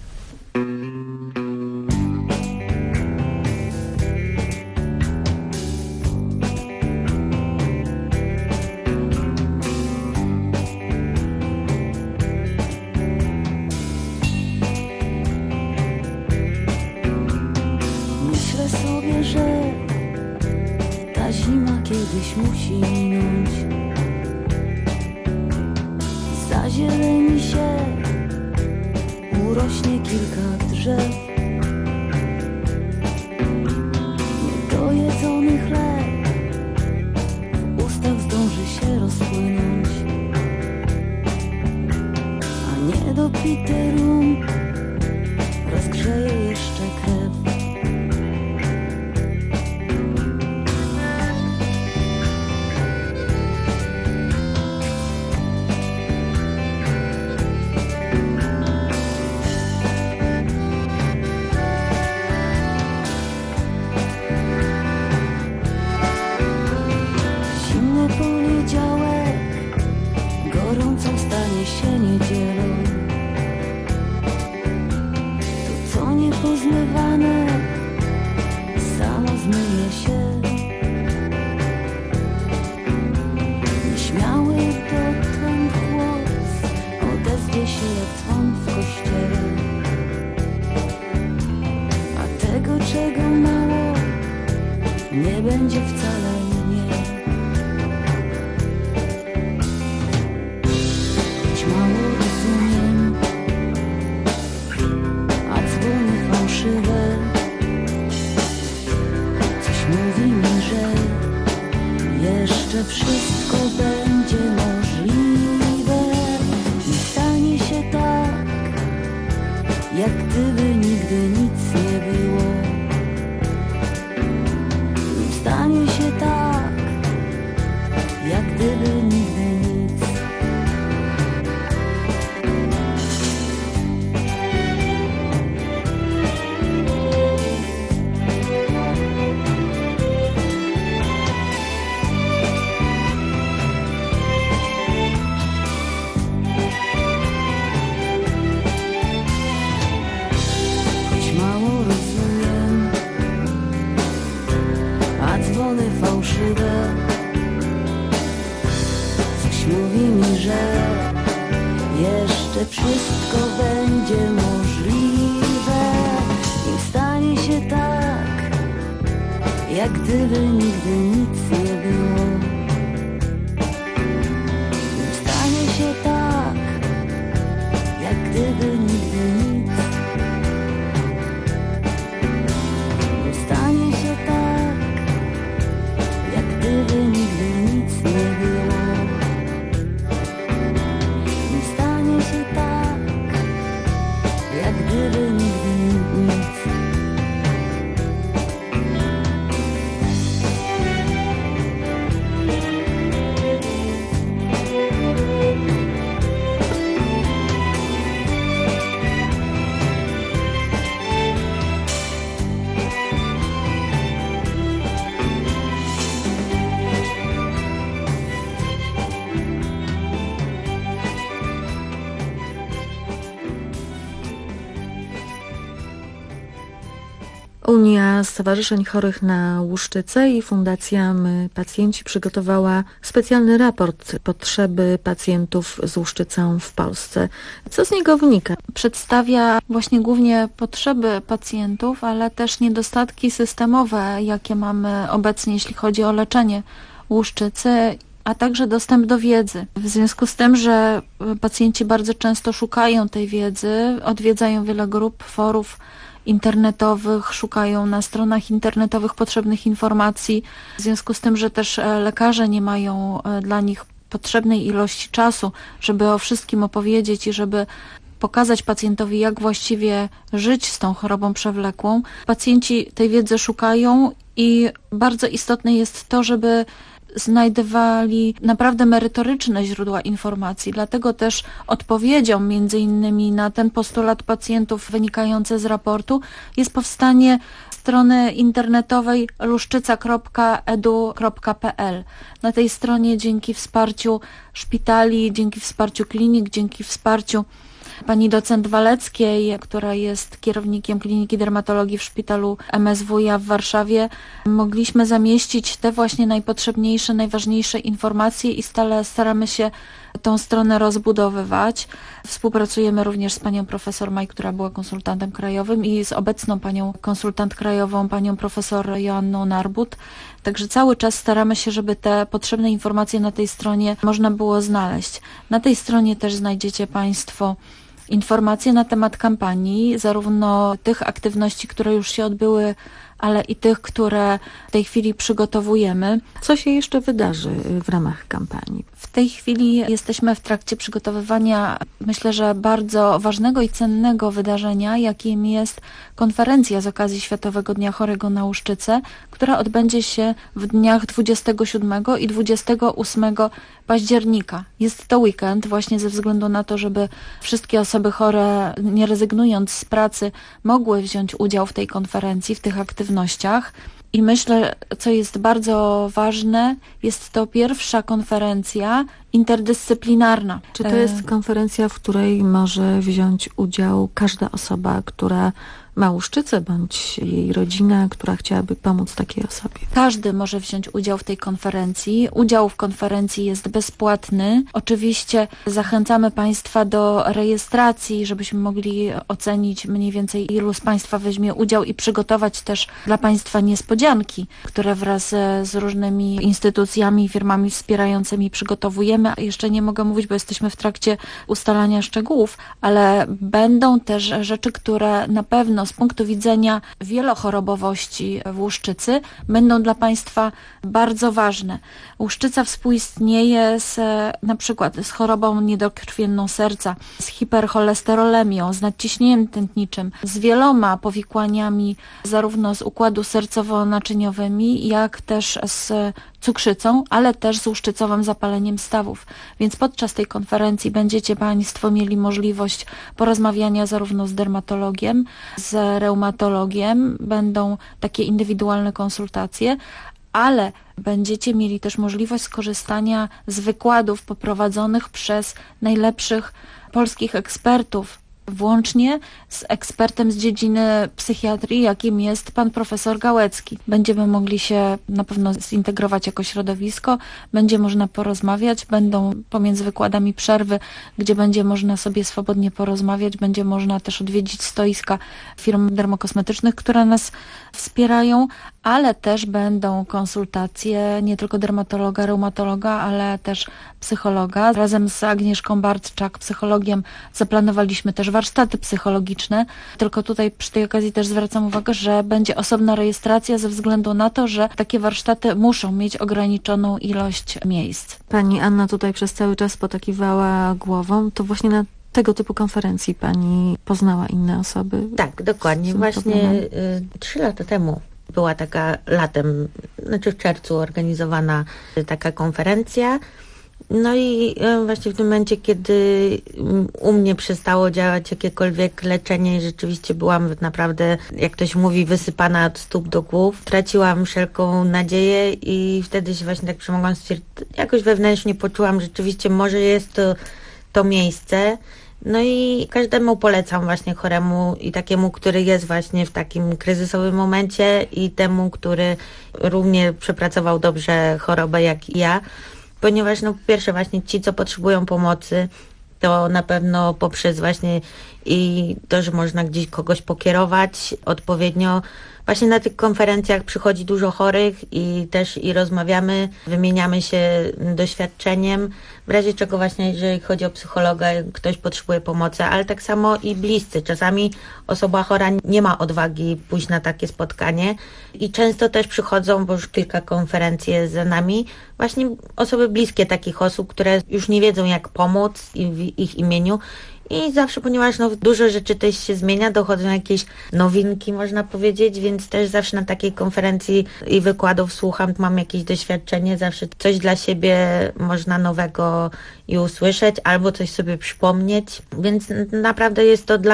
Że ta zima kiedyś musi minąć. Zazieleni się, urośnie kilka drzew. Niedojedzony chleb w ustach zdąży się rozpłynąć, a niedopity rum rozgrzeje jeszcze krew. Pozmywane samo zmyje się. Nieśmiały dotąd głos odezwie się jak dzwon w kościele, a tego, czego mało, nie będzie wcale nie. Choć mało rozumiem, a dzwony fałszywe coś mówi mi, że jeszcze wszystko będzie możliwe. Nie stanie się tak, jak gdyby nigdy nic nie było. Nie stanie się tak, jak gdyby nigdy nic. Coś mówi mi, że jeszcze wszystko będzie możliwe. I stanie się tak, jak gdyby nigdy nic nie było. I stanie się tak, jak gdyby nigdy nic. I stanie się tak, jak gdyby nigdy nic nie było. Nie stanie się tak, jak gdyby nigdy nic. Unia Stowarzyszeń Chorych na Łuszczycę i Fundacja My Pacjenci przygotowała specjalny raport potrzeby pacjentów z łuszczycą w Polsce. Co z niego wynika? Przedstawia właśnie głównie potrzeby pacjentów, ale też niedostatki systemowe, jakie mamy obecnie, jeśli chodzi o leczenie łuszczycy, a także dostęp do wiedzy. W związku z tym, że pacjenci bardzo często szukają tej wiedzy, odwiedzają wiele grup, forów internetowych, szukają na stronach internetowych potrzebnych informacji. W związku z tym, że też lekarze nie mają dla nich potrzebnej ilości czasu, żeby o wszystkim opowiedzieć i żeby pokazać pacjentowi, jak właściwie żyć z tą chorobą przewlekłą. Pacjenci tej wiedzy szukają i bardzo istotne jest to, żeby znajdowali naprawdę merytoryczne źródła informacji. Dlatego też odpowiedzią między innymi na ten postulat pacjentów wynikający z raportu jest powstanie strony internetowej luszczyca.edu.pl. Na tej stronie dzięki wsparciu szpitali, dzięki wsparciu klinik, dzięki wsparciu pani docent Waleckiej, która jest kierownikiem Kliniki Dermatologii w szpitalu MSWiA w Warszawie, mogliśmy zamieścić te właśnie najpotrzebniejsze, najważniejsze informacje i stale staramy się tą stronę rozbudowywać. Współpracujemy również z panią profesor Maj, która była konsultantem krajowym, i z obecną panią konsultant krajową, panią profesor Joanną Narbut. Także cały czas staramy się, żeby te potrzebne informacje na tej stronie można było znaleźć. Na tej stronie też znajdziecie państwo informacje na temat kampanii, zarówno tych aktywności, które już się odbyły, ale i tych, które w tej chwili przygotowujemy. Co się jeszcze wydarzy w ramach kampanii? W tej chwili jesteśmy w trakcie przygotowywania, myślę, że bardzo ważnego i cennego wydarzenia, jakim jest konferencja z okazji Światowego Dnia Chorego na Łuszczycę, która odbędzie się w dniach 27 i 28 października. Jest to weekend właśnie ze względu na to, żeby wszystkie osoby chore, nie rezygnując z pracy, mogły wziąć udział w tej konferencji, w tych aktywnościach. I myślę, co jest bardzo ważne, jest to pierwsza konferencja interdyscyplinarna. Czy to jest konferencja, w której może wziąć udział każda osoba, która ma łuszczycę, bądź jej rodzina, która chciałaby pomóc takiej osobie? Każdy może wziąć udział w tej konferencji. Udział w konferencji jest bezpłatny. Oczywiście zachęcamy państwa do rejestracji, żebyśmy mogli ocenić mniej więcej, ilu z państwa weźmie udział i przygotować też dla państwa niespodzianki, które wraz z różnymi instytucjami, firmami wspierającymi przygotowujemy. Jeszcze nie mogę mówić, bo jesteśmy w trakcie ustalania szczegółów, ale będą też rzeczy, które na pewno z punktu widzenia wielochorobowości w łuszczycy będą dla państwa bardzo ważne. Łuszczyca współistnieje na przykład z chorobą niedokrwienną serca, z hipercholesterolemią, z nadciśnieniem tętniczym, z wieloma powikłaniami zarówno z układu sercowo-naczyniowymi, jak też z cukrzycą, ale też z łuszczycowym zapaleniem stawów. Więc podczas tej konferencji będziecie państwo mieli możliwość porozmawiania zarówno z dermatologiem, z reumatologiem, będą takie indywidualne konsultacje, ale będziecie mieli też możliwość skorzystania z wykładów poprowadzonych przez najlepszych polskich ekspertów, włącznie z ekspertem z dziedziny psychiatrii, jakim jest pan profesor Gałecki. Będziemy mogli się na pewno zintegrować jako środowisko, będzie można porozmawiać, będą pomiędzy wykładami przerwy, gdzie będzie można sobie swobodnie porozmawiać, będzie można też odwiedzić stoiska firm dermokosmetycznych, które nas wspierają, ale też będą konsultacje nie tylko dermatologa, reumatologa, ale też psychologa. Razem z Agnieszką Bartczak, psychologiem, zaplanowaliśmy też warsztaty psychologiczne, tylko tutaj przy tej okazji też zwracam uwagę, że będzie osobna rejestracja ze względu na to, że takie warsztaty muszą mieć ograniczoną ilość miejsc. Pani Anna tutaj przez cały czas potakiwała głową, to właśnie na tego typu konferencji pani poznała inne osoby? Tak, dokładnie. Właśnie 3 lata temu była taka latem, znaczy w czerwcu organizowana taka konferencja. No i właśnie w tym momencie, kiedy u mnie przestało działać jakiekolwiek leczenie i rzeczywiście byłam naprawdę, jak ktoś mówi, wysypana od stóp do głów, traciłam wszelką nadzieję i wtedy się właśnie tak przemogłam stwierdzić, jakoś wewnętrznie poczułam, że rzeczywiście może jest to miejsce. No i każdemu polecam właśnie choremu i takiemu, który jest właśnie w takim kryzysowym momencie i temu, który równie przepracował dobrze chorobę jak i ja, ponieważ no po pierwsze właśnie ci, co potrzebują pomocy, to na pewno poprzez właśnie i to, że można gdzieś kogoś pokierować odpowiednio. Właśnie na tych konferencjach przychodzi dużo chorych i też i rozmawiamy, wymieniamy się doświadczeniem, w razie czego właśnie jeżeli chodzi o psychologa, ktoś potrzebuje pomocy, ale tak samo i bliscy. Czasami osoba chora nie ma odwagi pójść na takie spotkanie i często też przychodzą, bo już kilka konferencji jest za nami, właśnie osoby bliskie takich osób, które już nie wiedzą jak pomóc w ich imieniu. I zawsze, ponieważ no, dużo rzeczy też się zmienia, dochodzą jakieś nowinki, można powiedzieć, więc też zawsze na takiej konferencji i wykładów słucham, mam jakieś doświadczenie, zawsze coś dla siebie można nowego i usłyszeć, albo coś sobie przypomnieć, więc naprawdę jest to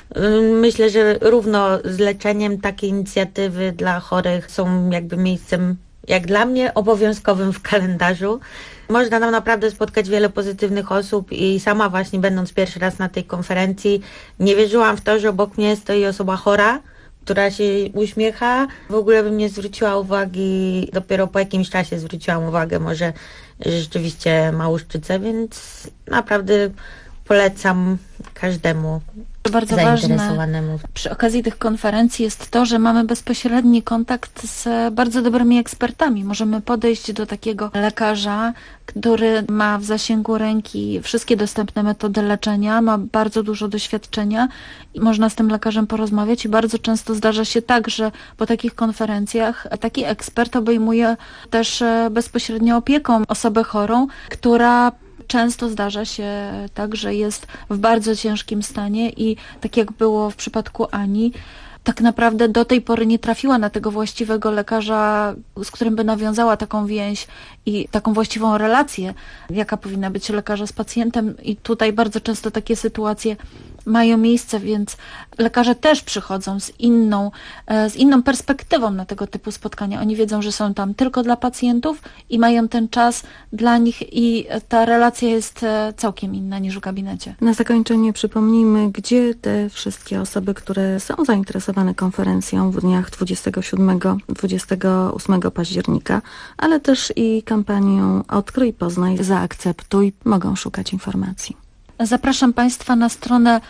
myślę, że równo z leczeniem takie inicjatywy dla chorych są jakby miejscem, jak dla mnie, obowiązkowym w kalendarzu. Można tam naprawdę spotkać wiele pozytywnych osób i sama właśnie będąc pierwszy raz na tej konferencji nie wierzyłam w to, że obok mnie stoi osoba chora, która się uśmiecha. W ogóle bym nie zwróciła uwagi, dopiero po jakimś czasie zwróciłam uwagę może, że rzeczywiście ma łuszczycę, więc naprawdę polecam każdemu bardzo zainteresowanemu. Ważne przy okazji tych konferencji jest to, że mamy bezpośredni kontakt z bardzo dobrymi ekspertami. Możemy podejść do takiego lekarza, który ma w zasięgu ręki wszystkie dostępne metody leczenia, ma bardzo dużo doświadczenia i można z tym lekarzem porozmawiać i bardzo często zdarza się tak, że po takich konferencjach taki ekspert obejmuje też bezpośrednio opieką osobę chorą, która często zdarza się tak, że jest w bardzo ciężkim stanie i tak jak było w przypadku Ani, tak naprawdę do tej pory nie trafiła na tego właściwego lekarza, z którym by nawiązała taką więź i taką właściwą relację, jaka powinna być lekarza z pacjentem. I tutaj bardzo często takie sytuacje mają miejsce, więc lekarze też przychodzą z inną perspektywą na tego typu spotkania. Oni wiedzą, że są tam tylko dla pacjentów i mają ten czas dla nich i ta relacja jest całkiem inna niż w gabinecie. Na zakończenie przypomnijmy, gdzie te wszystkie osoby, które są zainteresowane konferencją w dniach 27-28 października, ale też i kampanią Odkryj, Poznaj, Zaakceptuj, mogą szukać informacji. Zapraszam Państwa na stronę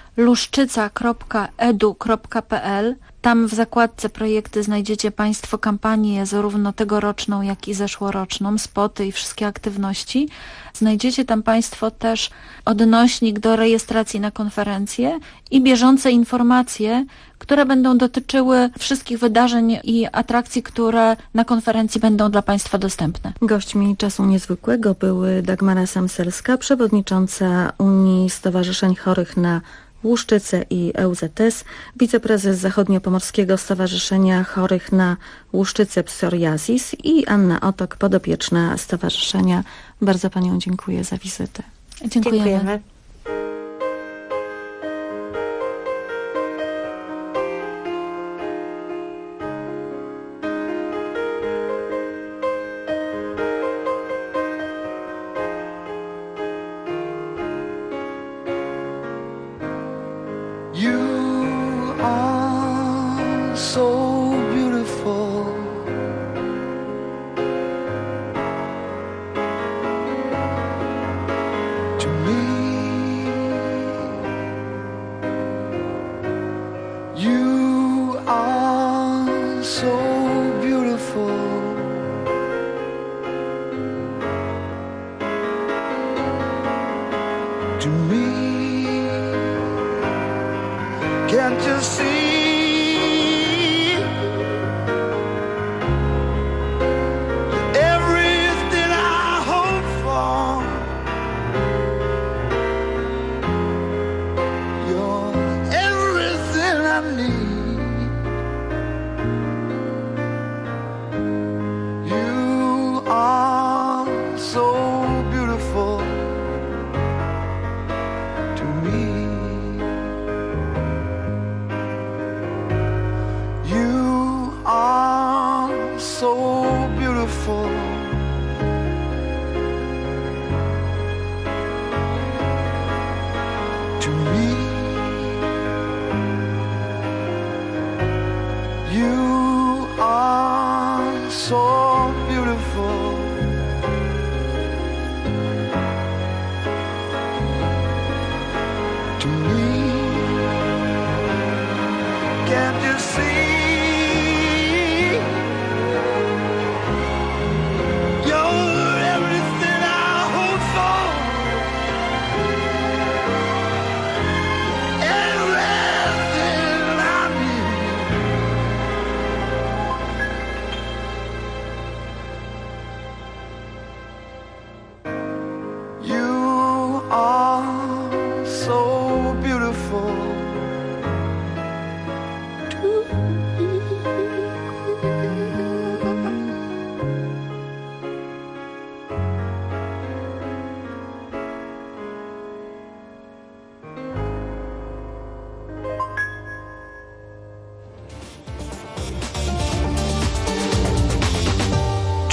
luszczyca.edu.pl. Tam w zakładce projekty znajdziecie Państwo kampanię zarówno tegoroczną, jak i zeszłoroczną, spoty i wszystkie aktywności. Znajdziecie tam Państwo też odnośnik do rejestracji na konferencję i bieżące informacje, które będą dotyczyły wszystkich wydarzeń i atrakcji, które na konferencji będą dla Państwa dostępne. Gośćmi Czasu Niezwykłego były Dagmara Samselska, przewodnicząca Unii Stowarzyszeń Chorych na Łuszczycę i EUZS, wiceprezes Zachodniopomorskiego Stowarzyszenia Chorych na Łuszczycę Psoriasis i Anna Otok, podopieczna stowarzyszenia. Bardzo Panią dziękuję za wizytę. Dziękujemy.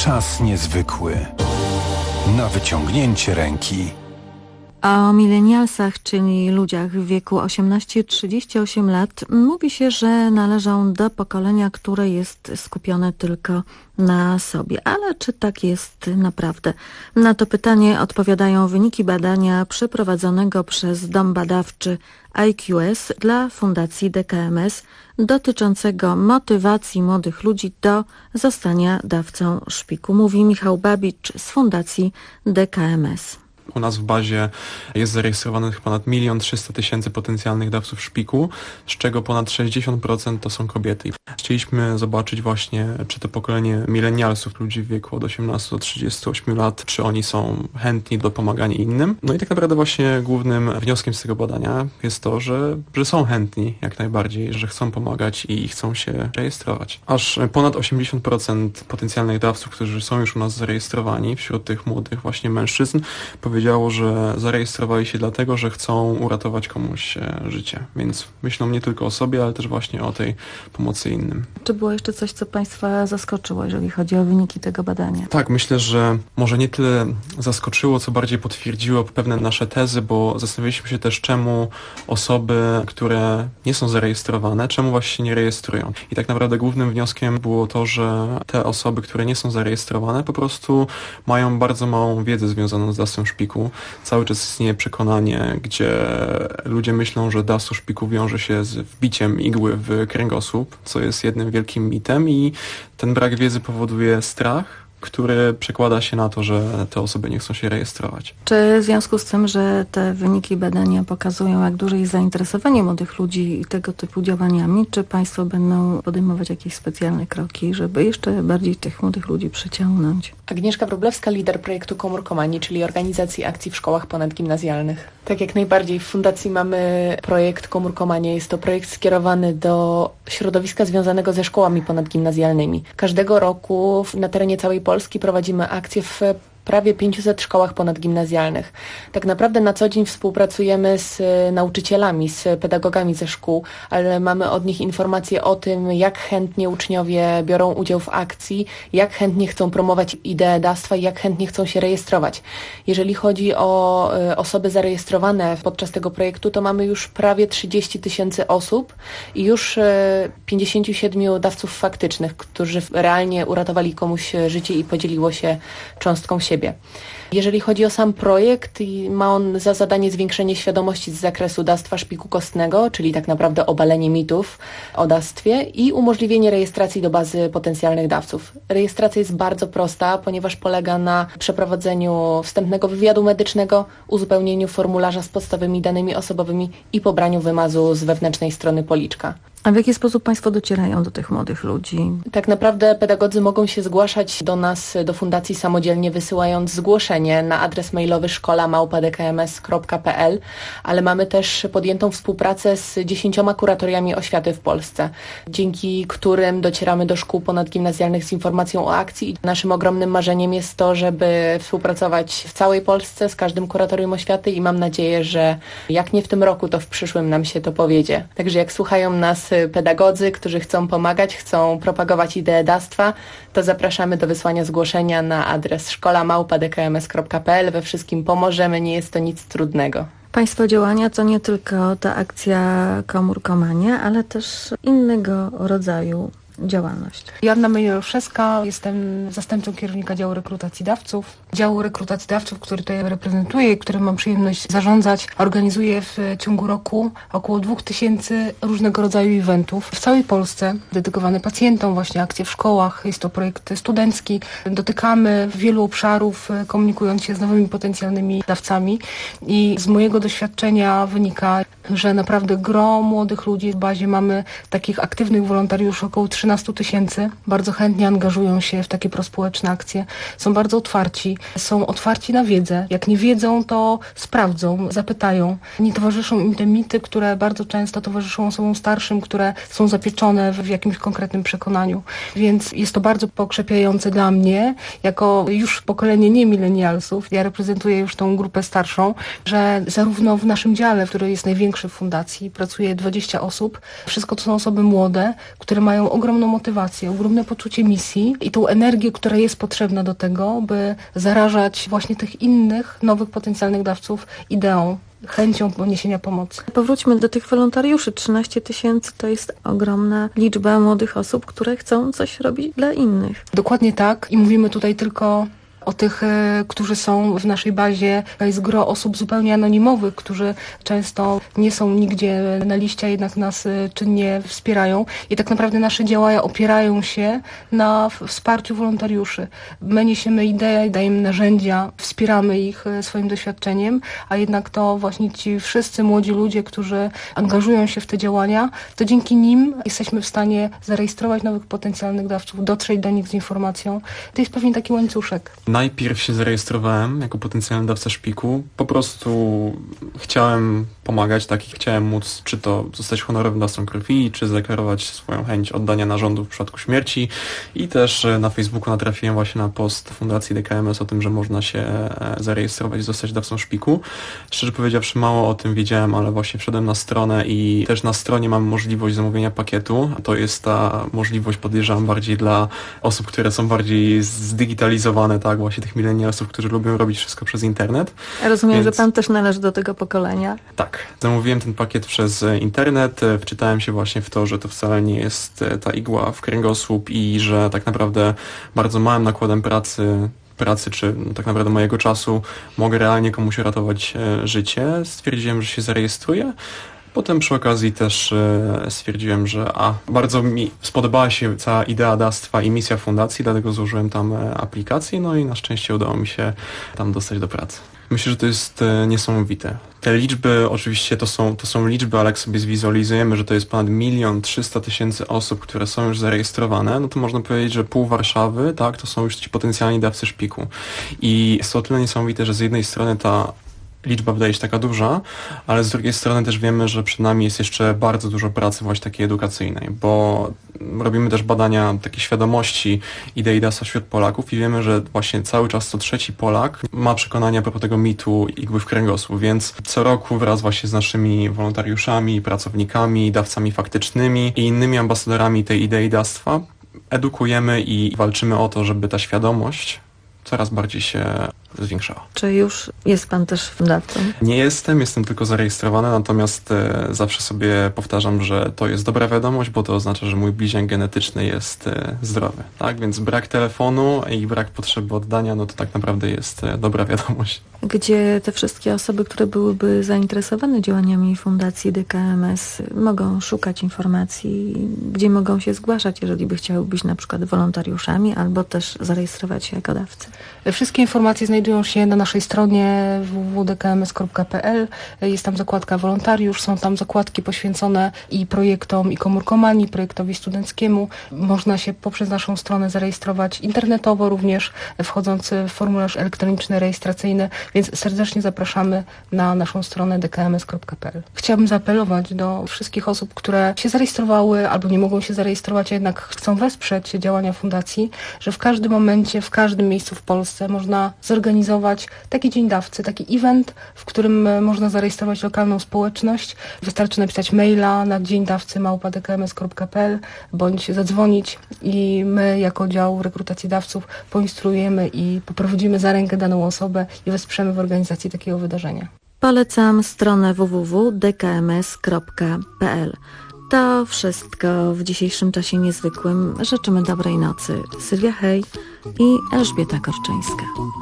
Czas niezwykły. Na wyciągnięcie ręki. A o milenialsach, czyli ludziach w wieku 18-38 lat, mówi się, że należą do pokolenia, które jest skupione tylko na sobie. Ale czy tak jest naprawdę? Na to pytanie odpowiadają wyniki badania przeprowadzonego przez dom badawczy IQS dla Fundacji DKMS dotyczącego motywacji młodych ludzi do zostania dawcą szpiku. Mówi Michał Babicz z Fundacji DKMS. U nas w bazie jest zarejestrowanych ponad 1 300 000 potencjalnych dawców szpiku, z czego ponad 60% to są kobiety. Chcieliśmy zobaczyć właśnie, czy to pokolenie milenialsów, ludzi w wieku od 18 do 38 lat, czy oni są chętni do pomagania innym. No i tak naprawdę właśnie głównym wnioskiem z tego badania jest to, że są chętni jak najbardziej, że chcą pomagać i chcą się rejestrować. Aż ponad 80% potencjalnych dawców, którzy są już u nas zarejestrowani, wśród tych młodych właśnie mężczyzn, powiedziało, że zarejestrowali się dlatego, że chcą uratować komuś życie. Więc myślą nie tylko o sobie, ale też właśnie o tej pomocy innym. Czy było jeszcze coś, co Państwa zaskoczyło, jeżeli chodzi o wyniki tego badania? Tak, myślę, że może nie tyle zaskoczyło, co bardziej potwierdziło pewne nasze tezy, bo zastanawialiśmy się też, czemu osoby, które nie są zarejestrowane, czemu właśnie się nie rejestrują. I tak naprawdę głównym wnioskiem było to, że te osoby, które nie są zarejestrowane, po prostu mają bardzo małą wiedzę związaną z dawstwem szpiku. Cały czas istnieje przekonanie, gdzie ludzie myślą, że dawstwo szpiku wiąże się z wbiciem igły w kręgosłup, co jest jednym wielkim mitem i ten brak wiedzy powoduje strach, który przekłada się na to, że te osoby nie chcą się rejestrować. Czy w związku z tym, że te wyniki badania pokazują, jak duże jest zainteresowanie młodych ludzi tego typu działaniami, czy Państwo będą podejmować jakieś specjalne kroki, żeby jeszcze bardziej tych młodych ludzi przyciągnąć? Agnieszka Wróblewska, lider projektu Komórkomanii, czyli organizacji akcji w szkołach ponadgimnazjalnych. Tak, jak najbardziej. W Fundacji mamy projekt Komórkomania. Jest to projekt skierowany do środowiska związanego ze szkołami ponadgimnazjalnymi. Każdego roku na terenie całej Polski prowadzimy akcje w prawie 500 szkołach ponadgimnazjalnych. Tak naprawdę na co dzień współpracujemy z nauczycielami, z pedagogami ze szkół, ale mamy od nich informacje o tym, jak chętnie uczniowie biorą udział w akcji, jak chętnie chcą promować ideę dawstwa i jak chętnie chcą się rejestrować. Jeżeli chodzi o osoby zarejestrowane podczas tego projektu, to mamy już prawie 30 000 osób i już 57 dawców faktycznych, którzy realnie uratowali komuś życie i podzieliło się cząstką siebie. Jeżeli chodzi o sam projekt, ma on za zadanie zwiększenie świadomości z zakresu dawstwa szpiku kostnego, czyli tak naprawdę obalenie mitów o dawstwie i umożliwienie rejestracji do bazy potencjalnych dawców. Rejestracja jest bardzo prosta, ponieważ polega na przeprowadzeniu wstępnego wywiadu medycznego, uzupełnieniu formularza z podstawowymi danymi osobowymi i pobraniu wymazu z wewnętrznej strony policzka. A w jaki sposób Państwo docierają do tych młodych ludzi? Tak naprawdę pedagodzy mogą się zgłaszać do nas, do Fundacji samodzielnie, wysyłając zgłoszenie na adres mailowy szkola@dkms.pl, ale mamy też podjętą współpracę z 10 kuratoriami oświaty w Polsce, dzięki którym docieramy do szkół ponadgimnazjalnych z informacją o akcji. Naszym ogromnym marzeniem jest to, żeby współpracować w całej Polsce z każdym kuratorium oświaty i mam nadzieję, że jak nie w tym roku, to w przyszłym nam się to powiedzie. Także jak słuchają nas pedagodzy, którzy chcą pomagać, chcą propagować ideę dawstwa, to zapraszamy do wysłania zgłoszenia na adres szkola@dkms.pl. We wszystkim pomożemy, nie jest to nic trudnego. Państwa działania to nie tylko ta akcja Komórkomania, ale też innego rodzaju działalność. Joanna Myliorszewska, jestem zastępcą kierownika działu rekrutacji dawców. Działu rekrutacji dawców, który tutaj reprezentuję i którym mam przyjemność zarządzać, organizuje w ciągu roku około 2000 różnego rodzaju eventów w całej Polsce, dedykowane pacjentom, właśnie akcje w szkołach. Jest to projekt studencki. Dotykamy wielu obszarów, komunikując się z nowymi potencjalnymi dawcami i z mojego doświadczenia wynika, że naprawdę gro młodych ludzi w bazie mamy takich aktywnych wolontariuszy około 13 000. Bardzo chętnie angażują się w takie prospołeczne akcje. Są bardzo otwarci. Są otwarci na wiedzę. Jak nie wiedzą, to sprawdzą, zapytają. Nie towarzyszą im te mity, które bardzo często towarzyszą osobom starszym, które są zapieczone w jakimś konkretnym przekonaniu. Więc jest to bardzo pokrzepiające dla mnie, jako już pokolenie nie milenialsów. Ja reprezentuję już tą grupę starszą, że zarówno w naszym dziale, który jest największy w fundacji, pracuje 20 osób. Wszystko to są osoby młode, które mają ogromną ogromną motywację, ogromne poczucie misji i tą energię, która jest potrzebna do tego, by zarażać właśnie tych innych, nowych potencjalnych dawców ideą, chęcią poniesienia pomocy. Powróćmy do tych wolontariuszy. 13 000 to jest ogromna liczba młodych osób, które chcą coś robić dla innych. Dokładnie tak i mówimy tutaj tylko o tych, którzy są w naszej bazie. Jest gro osób zupełnie anonimowych, którzy często nie są nigdzie na liście, a jednak nas czynnie wspierają. I tak naprawdę nasze działania opierają się na wsparciu wolontariuszy. My niesiemy ideę, dajemy narzędzia, wspieramy ich swoim doświadczeniem, a jednak to właśnie ci wszyscy młodzi ludzie, którzy angażują się w te działania, to dzięki nim jesteśmy w stanie zarejestrować nowych potencjalnych dawców, dotrzeć do nich z informacją. To jest pewnie taki łańcuszek. Najpierw się zarejestrowałem jako potencjalny dawca szpiku. Po prostu chciałem pomagać, chciałem móc czy to zostać honorowym dawcą krwi, czy zadeklarować swoją chęć oddania narządu w przypadku śmierci. I też na Facebooku natrafiłem właśnie na post Fundacji DKMS o tym, że można się zarejestrować i zostać dawcą szpiku. Szczerze powiedziawszy, mało o tym wiedziałem, ale właśnie wszedłem na stronę i też na stronie mam możliwość zamówienia pakietu. To jest ta możliwość, podejrzewam, bardziej dla osób, które są bardziej zdigitalizowane, tak, właśnie tych milenialsów, którzy lubią robić wszystko przez internet. Ja rozumiem, że pan też należy do tego pokolenia. Tak. Zamówiłem ten pakiet przez internet, wczytałem się właśnie w to, że to wcale nie jest ta igła w kręgosłup i że tak naprawdę bardzo małym nakładem pracy czy tak naprawdę mojego czasu mogę realnie komuś uratować życie. Stwierdziłem, że się zarejestruję. Potem przy okazji też stwierdziłem, że bardzo mi spodobała się cała idea dawstwa i misja fundacji, dlatego złożyłem tam aplikację, no i na szczęście udało mi się tam dostać do pracy. Myślę, że to jest niesamowite. Te liczby oczywiście to są liczby, ale jak sobie zwizualizujemy, że to jest ponad 1 300 000 osób, które są już zarejestrowane, no to można powiedzieć, że pół Warszawy, tak, to są już ci potencjalni dawcy szpiku. I jest to o tyle niesamowite, że z jednej strony ta liczba wydaje się taka duża, ale z drugiej strony też wiemy, że przed nami jest jeszcze bardzo dużo pracy właśnie takiej edukacyjnej, bo robimy też badania takiej świadomości idei dawstwa wśród Polaków i wiemy, że właśnie cały czas co trzeci Polak ma przekonania a propos tego mitu igły w kręgosłup, więc co roku wraz właśnie z naszymi wolontariuszami, pracownikami, dawcami faktycznymi i innymi ambasadorami tej idei dawstwa edukujemy i walczymy o to, żeby ta świadomość coraz bardziej się zwiększała. Czy już jest pan też dawcą? Nie jestem tylko zarejestrowany, natomiast zawsze sobie powtarzam, że to jest dobra wiadomość, bo to oznacza, że mój bliźniak genetyczny jest zdrowy. Tak? Więc brak telefonu i brak potrzeby oddania, no to tak naprawdę jest dobra wiadomość. Gdzie te wszystkie osoby, które byłyby zainteresowane działaniami Fundacji DKMS mogą szukać informacji, gdzie mogą się zgłaszać, jeżeli by chciały być na przykład wolontariuszami albo też zarejestrować się jako dawcy? Wszystkie informacje znajdują się na naszej stronie www.dkms.pl. Jest tam zakładka wolontariusz, są tam zakładki poświęcone i projektom i komórkomanii, projektowi studenckiemu. Można się poprzez naszą stronę zarejestrować internetowo również, wchodząc w formularz elektroniczny rejestracyjny, więc serdecznie zapraszamy na naszą stronę dkms.pl. Chciałabym zaapelować do wszystkich osób, które się zarejestrowały albo nie mogą się zarejestrować, a jednak chcą wesprzeć działania fundacji, że w każdym momencie, w każdym miejscu w Polsce można zorganizować taki dzień dawcy, taki event, w którym można zarejestrować lokalną społeczność. Wystarczy napisać maila na dzieńdawcy@dkms.pl bądź zadzwonić i my jako dział rekrutacji dawców poinstruujemy i poprowadzimy za rękę daną osobę i wesprzemy w organizacji takiego wydarzenia. Polecam stronę www.dkms.pl. To wszystko w dzisiejszym czasie niezwykłym. Życzymy dobrej nocy. Sylwia Hej i Elżbieta Korczyńska.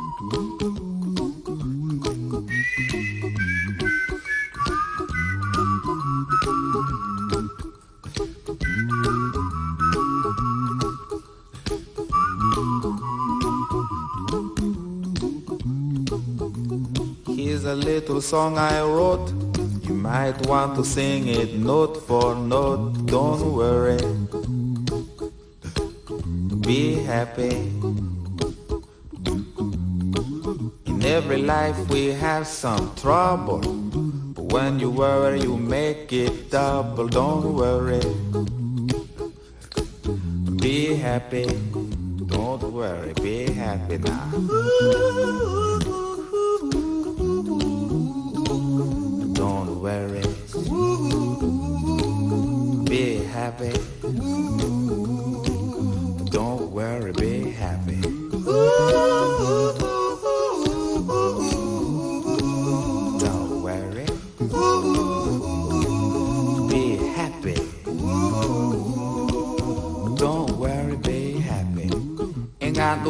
Here's a little song I wrote. You might want to sing it note for note. Don't worry, be happy. In every life we have some trouble, but when you worry you make it double. Don't worry, be happy. Don't worry, be happy now. Don't worry, be happy.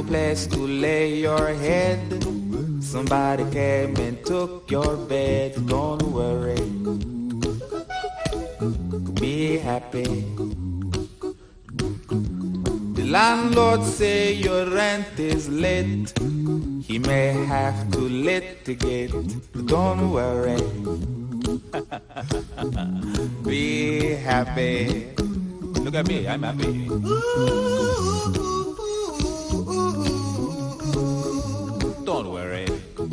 no place to lay your head. Somebody came and took your bed. Don't worry, be happy. The landlord say your rent is late. He may have to litigate. Don't worry, be happy. Look at me, I'm happy. Don't worry,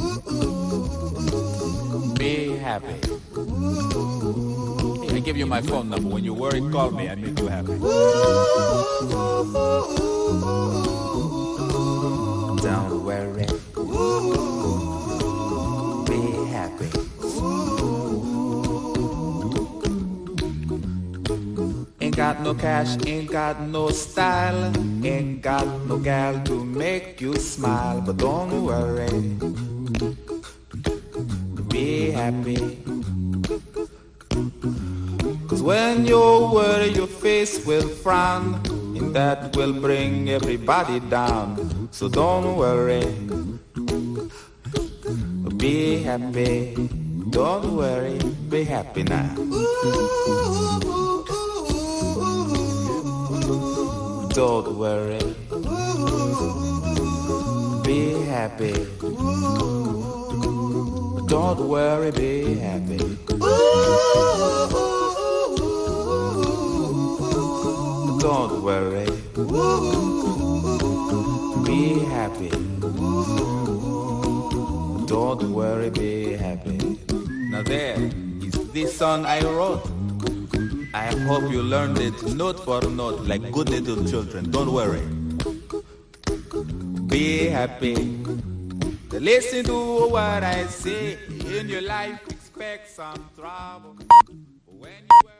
be happy. I give you my phone number. When you worry, call me. I make you happy. Don't worry, be happy. Ain't got no cash, ain't got no style, ain't got no gal to make you smile. But don't worry, be happy. 'Cause when you worry, your face will frown, and that will bring everybody down. So don't worry, be happy. Don't worry, be happy now. Don't worry, be happy. Don't worry, be happy. Don't worry, be happy. Don't worry, be happy. Now there is this song I wrote. I hope you learned it note for note like good little children. Don't worry, be happy. Listen to what I say. In your life expect some trouble. When you